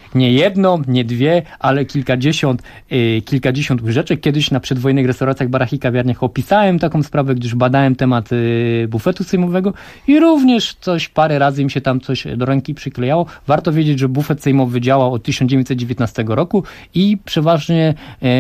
nie jedną, nie dwie, ale kilkadziesiąt łyżeczek. Kiedyś na przedwojennych restauracjach, barach i kawiarniach opisałem taką sprawę, gdyż badałem temat bufetu sejmowego i również parę razy im się tam coś do ręki przyklejało. Warto wiedzieć, że bufet sejmowy działał od 1919 roku i przeważnie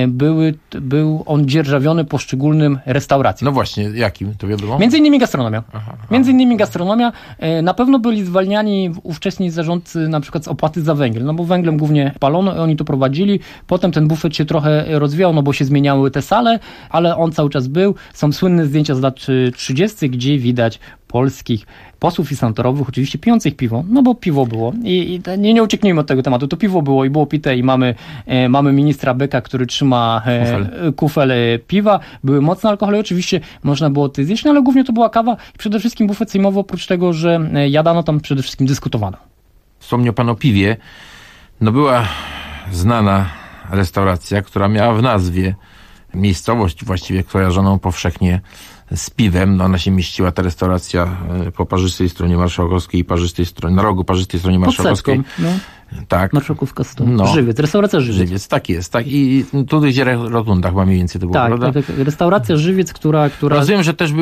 był on dzierżawiony poszczególnym restauracjom. No właśnie, jakim? To wiadomo? Między innymi gastronomia. Aha. Między innymi gastronomia. Na pewno byli zwalniani ówcześni zarządcy na przykład z opłaty za węgiel, no bo węglem głównie palono i oni to prowadzili. Potem ten bufet się trochę rozwijał, no bo się zmieniały te sale, ale on cały czas był. Są słynne zdjęcia z lat 30., gdzie widać polskich posłów i senatorowych, oczywiście pijących piwo, no bo piwo było. I nie ucieknijmy od tego tematu. To piwo było i było pite i mamy ministra Beka, który trzyma kufel piwa. Były mocne alkohole, oczywiście można było to zjeść, no ale głównie to była kawa i przede wszystkim bufet sejmowy, oprócz tego, że jadano, tam przede wszystkim dyskutowano. Wspomniał pan o piwie. No była znana restauracja, która miała w nazwie miejscowość właściwie kojarzoną powszechnie z piwem. No ona się mieściła, ta restauracja, po parzystej stronie marszałkowskiej i parzystej stronie, na rogu parzystej stronie marszałkowskiej. No. Tak. Marszałkówka 100. Żywiec, restauracja Żywiec. Tak jest, tak. I tutaj gdzie rotunda chyba mniej więcej to było, prawda? Tak, restauracja Żywiec, która... Rozumiem, że też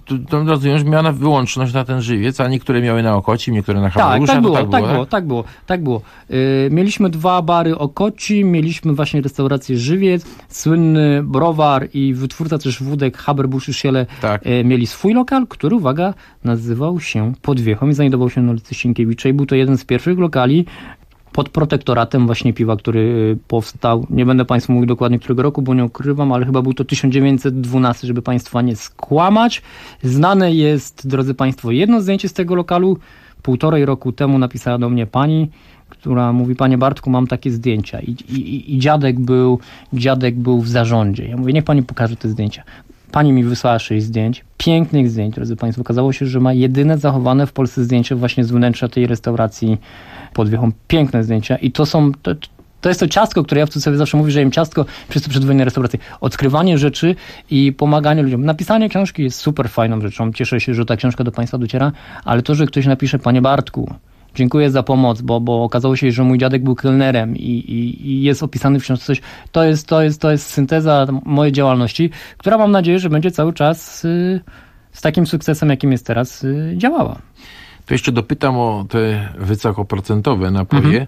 że miała wyłączność na ten Żywiec, a niektóre miały na Okocim, niektóre na Habeusza. Tak było. Mieliśmy 2 bary Okoci, mieliśmy właśnie restaurację Żywiec, słynny browar i wytwórca też wódek Haber-Busch i Schiele mieli swój lokal, który, uwaga, nazywał się Podwiechą i znajdował się na ulicy Sienkiewicza i był to jeden z pierwszych lokali pod protektoratem właśnie piwa, który powstał, nie będę Państwu mówił dokładnie którego roku, bo nie ukrywam, ale chyba był to 1912, żeby Państwa nie skłamać. Znane jest, drodzy Państwo, jedno zdjęcie z tego lokalu. 1,5 roku temu napisała do mnie pani, która mówi: panie Bartku, mam takie zdjęcia. I dziadek był w zarządzie. Ja mówię: niech pani pokaże te zdjęcia. Pani mi wysłała 6 zdjęć, pięknych zdjęć, drodzy Państwo. Okazało się, że ma jedyne zachowane w Polsce zdjęcie właśnie z wnętrza tej restauracji pod Wiechą. Piękne zdjęcia. I to jest to ciastko, które ja w cudzysłowie zawsze mówię, że jem ciastko przez to przedwojennej restauracji. Odkrywanie rzeczy i pomaganie ludziom. Napisanie książki jest super fajną rzeczą. Cieszę się, że ta książka do Państwa dociera, ale to, że ktoś napisze: panie Bartku, dziękuję za pomoc, bo okazało się, że mój dziadek był kelnerem i jest opisany w książce coś. To jest synteza mojej działalności, która, mam nadzieję, że będzie cały czas z takim sukcesem, jakim jest teraz, działała. To jeszcze dopytam o te wysokoprocentowe napoje.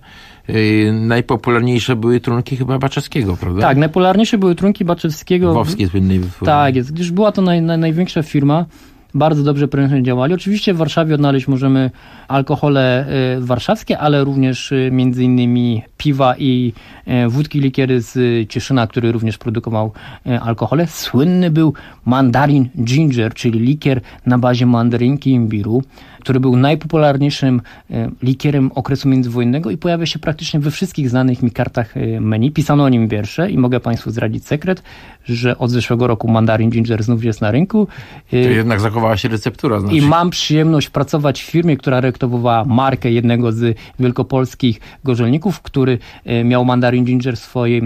Najpopularniejsze były trunki chyba Baczewskiego, prawda? Tak, najpopularniejsze były trunki Baczewskiego. Wowskie słynnej wytwórni. Tak jest, gdyż była to największa firma. Bardzo dobrze prężnie działali. Oczywiście w Warszawie odnaleźć możemy alkohole warszawskie, ale również między innymi piwa i wódki, likiery z Cieszyna, który również produkował alkohole. Słynny był Mandarin Ginger, czyli likier na bazie mandarynki i imbiru, który był najpopularniejszym likierem okresu międzywojennego i pojawia się praktycznie we wszystkich znanych mi kartach menu. Pisano o nim wiersze i mogę Państwu zdradzić sekret, że od zeszłego roku Mandarin Ginger znów jest na rynku. To jednak zachowała się receptura. I mam przyjemność pracować w firmie, która rejektowała markę jednego z wielkopolskich gorzelników, który miał Mandarin Ginger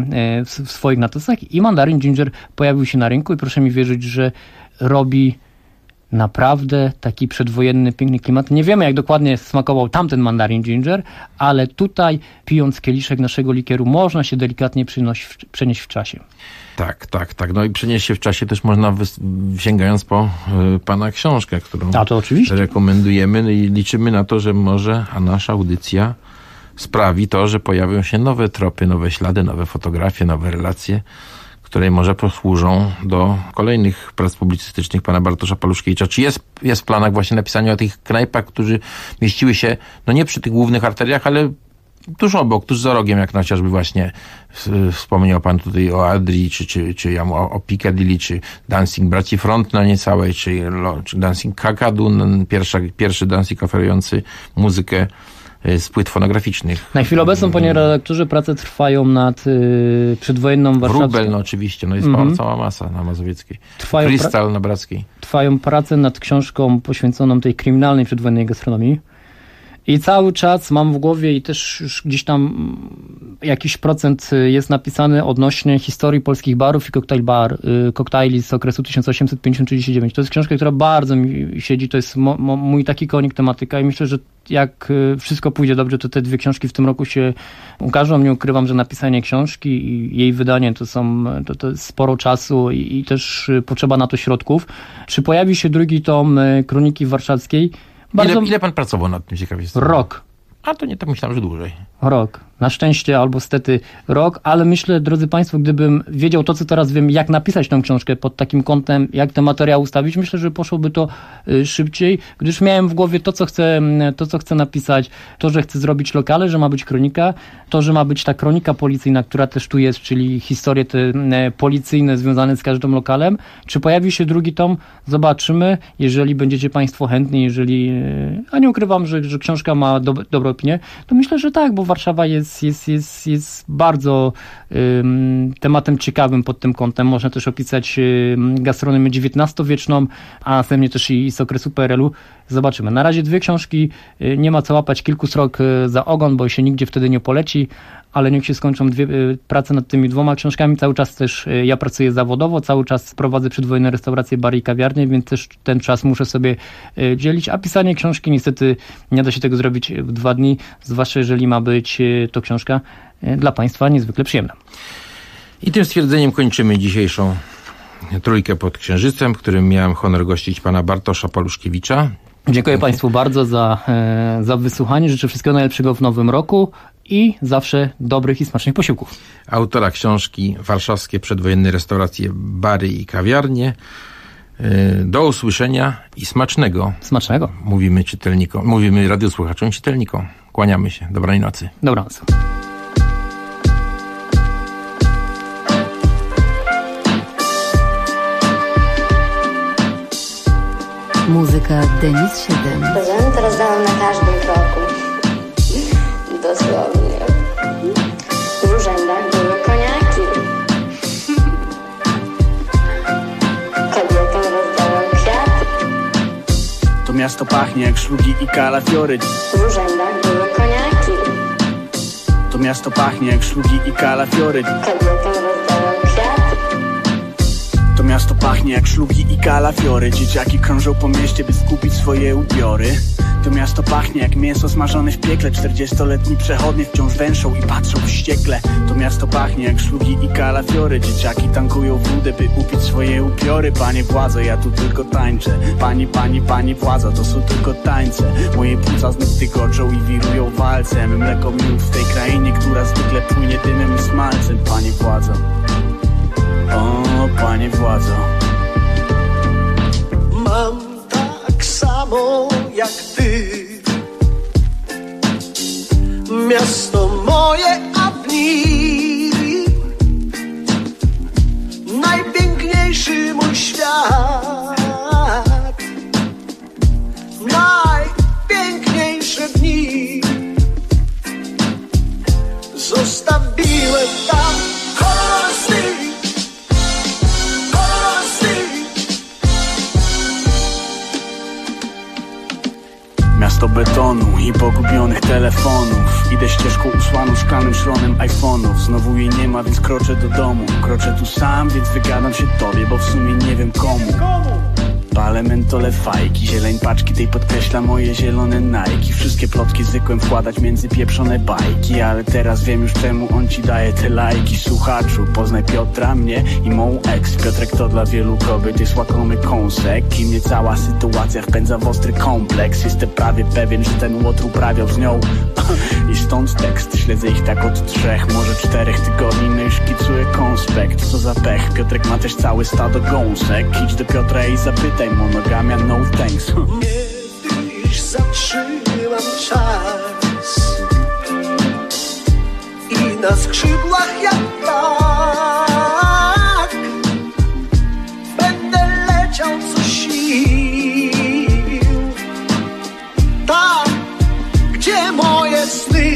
w swoich natosach i Mandarin Ginger pojawił się na rynku i proszę mi wierzyć, że robi naprawdę taki przedwojenny, piękny klimat. Nie wiemy, jak dokładnie smakował tamten Mandarin Ginger, ale tutaj, pijąc kieliszek naszego likieru, można się delikatnie przenieść w czasie. Tak. No i przenieść się w czasie też można, sięgając po pana książkę, którą to oczywiście rekomendujemy. No i liczymy na to, że może nasza audycja sprawi to, że pojawią się nowe tropy, nowe ślady, nowe fotografie, nowe relacje, które może posłużą do kolejnych prac publicystycznych pana Bartosza Paluszkiewicza. Czy jest w planach właśnie napisania o tych knajpach, którzy mieściły się, no nie przy tych głównych arteriach, ale tuż obok, tuż za rogiem, jak chociażby właśnie wspomniał pan tutaj o Adrii, czy o Piccadilly, czy Dancing Braci Front na niecałej, czy Dancing Kakadu, pierwszy dancing oferujący muzykę z płyt fonograficznych. Na chwilę obecną, panie redaktorze, prace trwają nad przedwojenną warszawską. Wróbel, no oczywiście, jest cała masa na Mazowieckiej. Krystal na Brackiej. Trwają prace nad książką poświęconą tej kryminalnej przedwojennej gastronomii. I cały czas mam w głowie i też już gdzieś tam jakiś procent jest napisany odnośnie historii polskich barów i koktajli z okresu 1850-39. To jest książka, która bardzo mi siedzi, to jest mój taki konik tematyka i myślę, że jak wszystko pójdzie dobrze, to te 2 książki w tym roku się ukażą. Nie ukrywam, że napisanie książki i jej wydanie to jest sporo czasu i też potrzeba na to środków. Czy pojawi się drugi tom Kroniki Warszawskiej? Ile pan pracował nad tym, ciekawie? Rok. A to nie tak myślałem, że dłużej. Rok. Na szczęście albo stety rok, ale myślę, drodzy Państwo, gdybym wiedział to, co teraz wiem, jak napisać tę książkę pod takim kątem, jak ten materiał ustawić, myślę, że poszłoby to szybciej, gdyż miałem w głowie to, co chcę napisać, to, że chcę zrobić lokale, że ma być kronika, to, że ma być ta kronika policyjna, która też tu jest, czyli historie te policyjne związane z każdym lokalem. Czy pojawi się drugi tom? Zobaczymy, jeżeli będziecie Państwo chętni, a nie ukrywam, że książka ma dobre opinie, to myślę, że tak, bo Warszawa jest bardzo tematem ciekawym pod tym kątem. Można też opisać gastronomię XIX-wieczną, a następnie też i z okresu PRL-u. Zobaczymy. Na razie 2 książki, nie ma co łapać kilku srok za ogon, bo się nigdzie wtedy nie poleci, ale niech się skończą prace nad tymi 2 książkami. Cały czas też ja pracuję zawodowo, cały czas prowadzę przedwojenne restauracje, bary i kawiarnie, więc też ten czas muszę sobie dzielić, a pisanie książki niestety nie da się tego zrobić w 2 dni, zwłaszcza jeżeli ma być to książka dla Państwa niezwykle przyjemna. I tym stwierdzeniem kończymy dzisiejszą Trójkę pod Księżycem, w którym miałem honor gościć pana Bartosza Paluszkiewicza. Dziękuję Państwu bardzo za wysłuchanie. Życzę wszystkiego najlepszego w nowym roku i zawsze dobrych i smacznych posiłków. Autora książki Warszawskie przedwojenne restauracje, bary i kawiarnie. Do usłyszenia i smacznego. Smacznego. Mówimy radiosłuchaczom i czytelnikom. Kłaniamy się. Dobrej nocy. Dobranoc. Muzyka Denis 7. Prezenty rozdałam na każdym kroku. Dosłownie. W urzędach były koniaki. Kobietom rozdałam kwiaty. To miasto pachnie jak szlugi i kalafiory. W urzędach były koniaki. To miasto pachnie jak szlugi i kalafiory. Kobietom rozdałam kwiaty. To miasto pachnie jak szlugi i kalafiory. Dzieciaki krążą po mieście, by skupić swoje ubiory. To miasto pachnie jak mięso smażone w piekle. 40-letni przechodnie wciąż węszą i patrzą wściekle. To miasto pachnie jak szlugi i kalafiory. Dzieciaki tankują wódę, by upić swoje upiory. Panie władzo, ja tu tylko tańczę. Pani władzo, to są tylko tańce. Moje płuca znów tygoczą i wirują walcem. Mleko miód w tej krainie, która zwykle płynie dymem i smalcem. Panie władzo, o, panie władzo. Mam tak samo jak ty. Miasto moje, a w nim najpiękniejszy mój świat. Najpiękniejsze dni zostawiłem tam. Kolor styl. Miasto betonu i pogubionych telefonów. Idę ścieżką usłaną szklanym szronem iPhone'ów. Znowu jej nie ma, więc kroczę do domu. Kroczę tu sam, więc wygadam się tobie, bo w sumie nie wiem komu. Palę mentole fajki, zieleń paczki tej podkreśla moje zielone Nike. Wszystkie plotki zwykłem wkładać między pieprzone bajki, ale teraz wiem już czemu on ci daje te lajki. Słuchaczu, poznaj Piotra, mnie i mą ex. Piotrek to dla wielu kobiet jest łakomy kąsek i mnie cała sytuacja wpędza w ostry kompleks. Jestem prawie pewien, że ten łotr uprawiał z nią i stąd tekst. Śledzę ich tak od 3, może 4 tygodni, no już szkicuję konspekt. Co za pech, Piotrek ma też całe stado gąsek. Idź do Piotra i zapytaj, monogamia, no thanks. Kiedyś zatrzymam czas i na skrzydłach jak tak będę leciał co sił. Tam, gdzie moje sny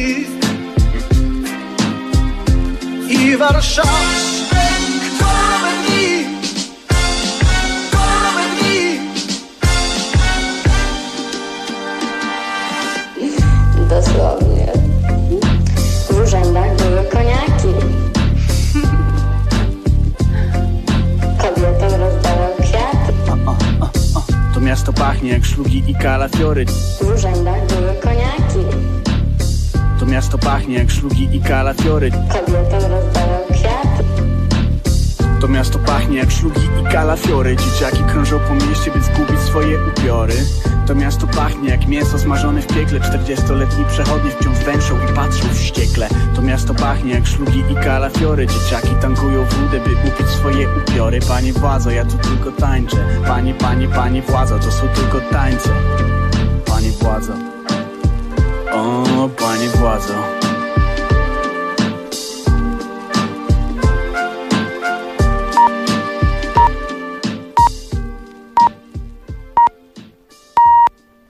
i warszawskie kolorowe dni. Dosłownie. W urzędach były koniaki. pachnie jak szlugi i kalafiory. W urzędach były koniaki. To miasto pachnie jak szlugi i kalafiory. Kobietom rozdawał kwiaty. To miasto pachnie jak szlugi i kalafiory. Dzieciaki krążą po mieście, by zgubić swoje upiory. To miasto pachnie jak mięso smażone w piekle. 40-letni przechodnie wciąż węszą i patrzą wściekle. To miasto pachnie jak szlugi i kalafiory. Dzieciaki tankują wódę, by upić swoje upiory. Panie władzo, ja tu tylko tańczę. Panie władzo, to są tylko tańce. Panie władzo, o panie władzo.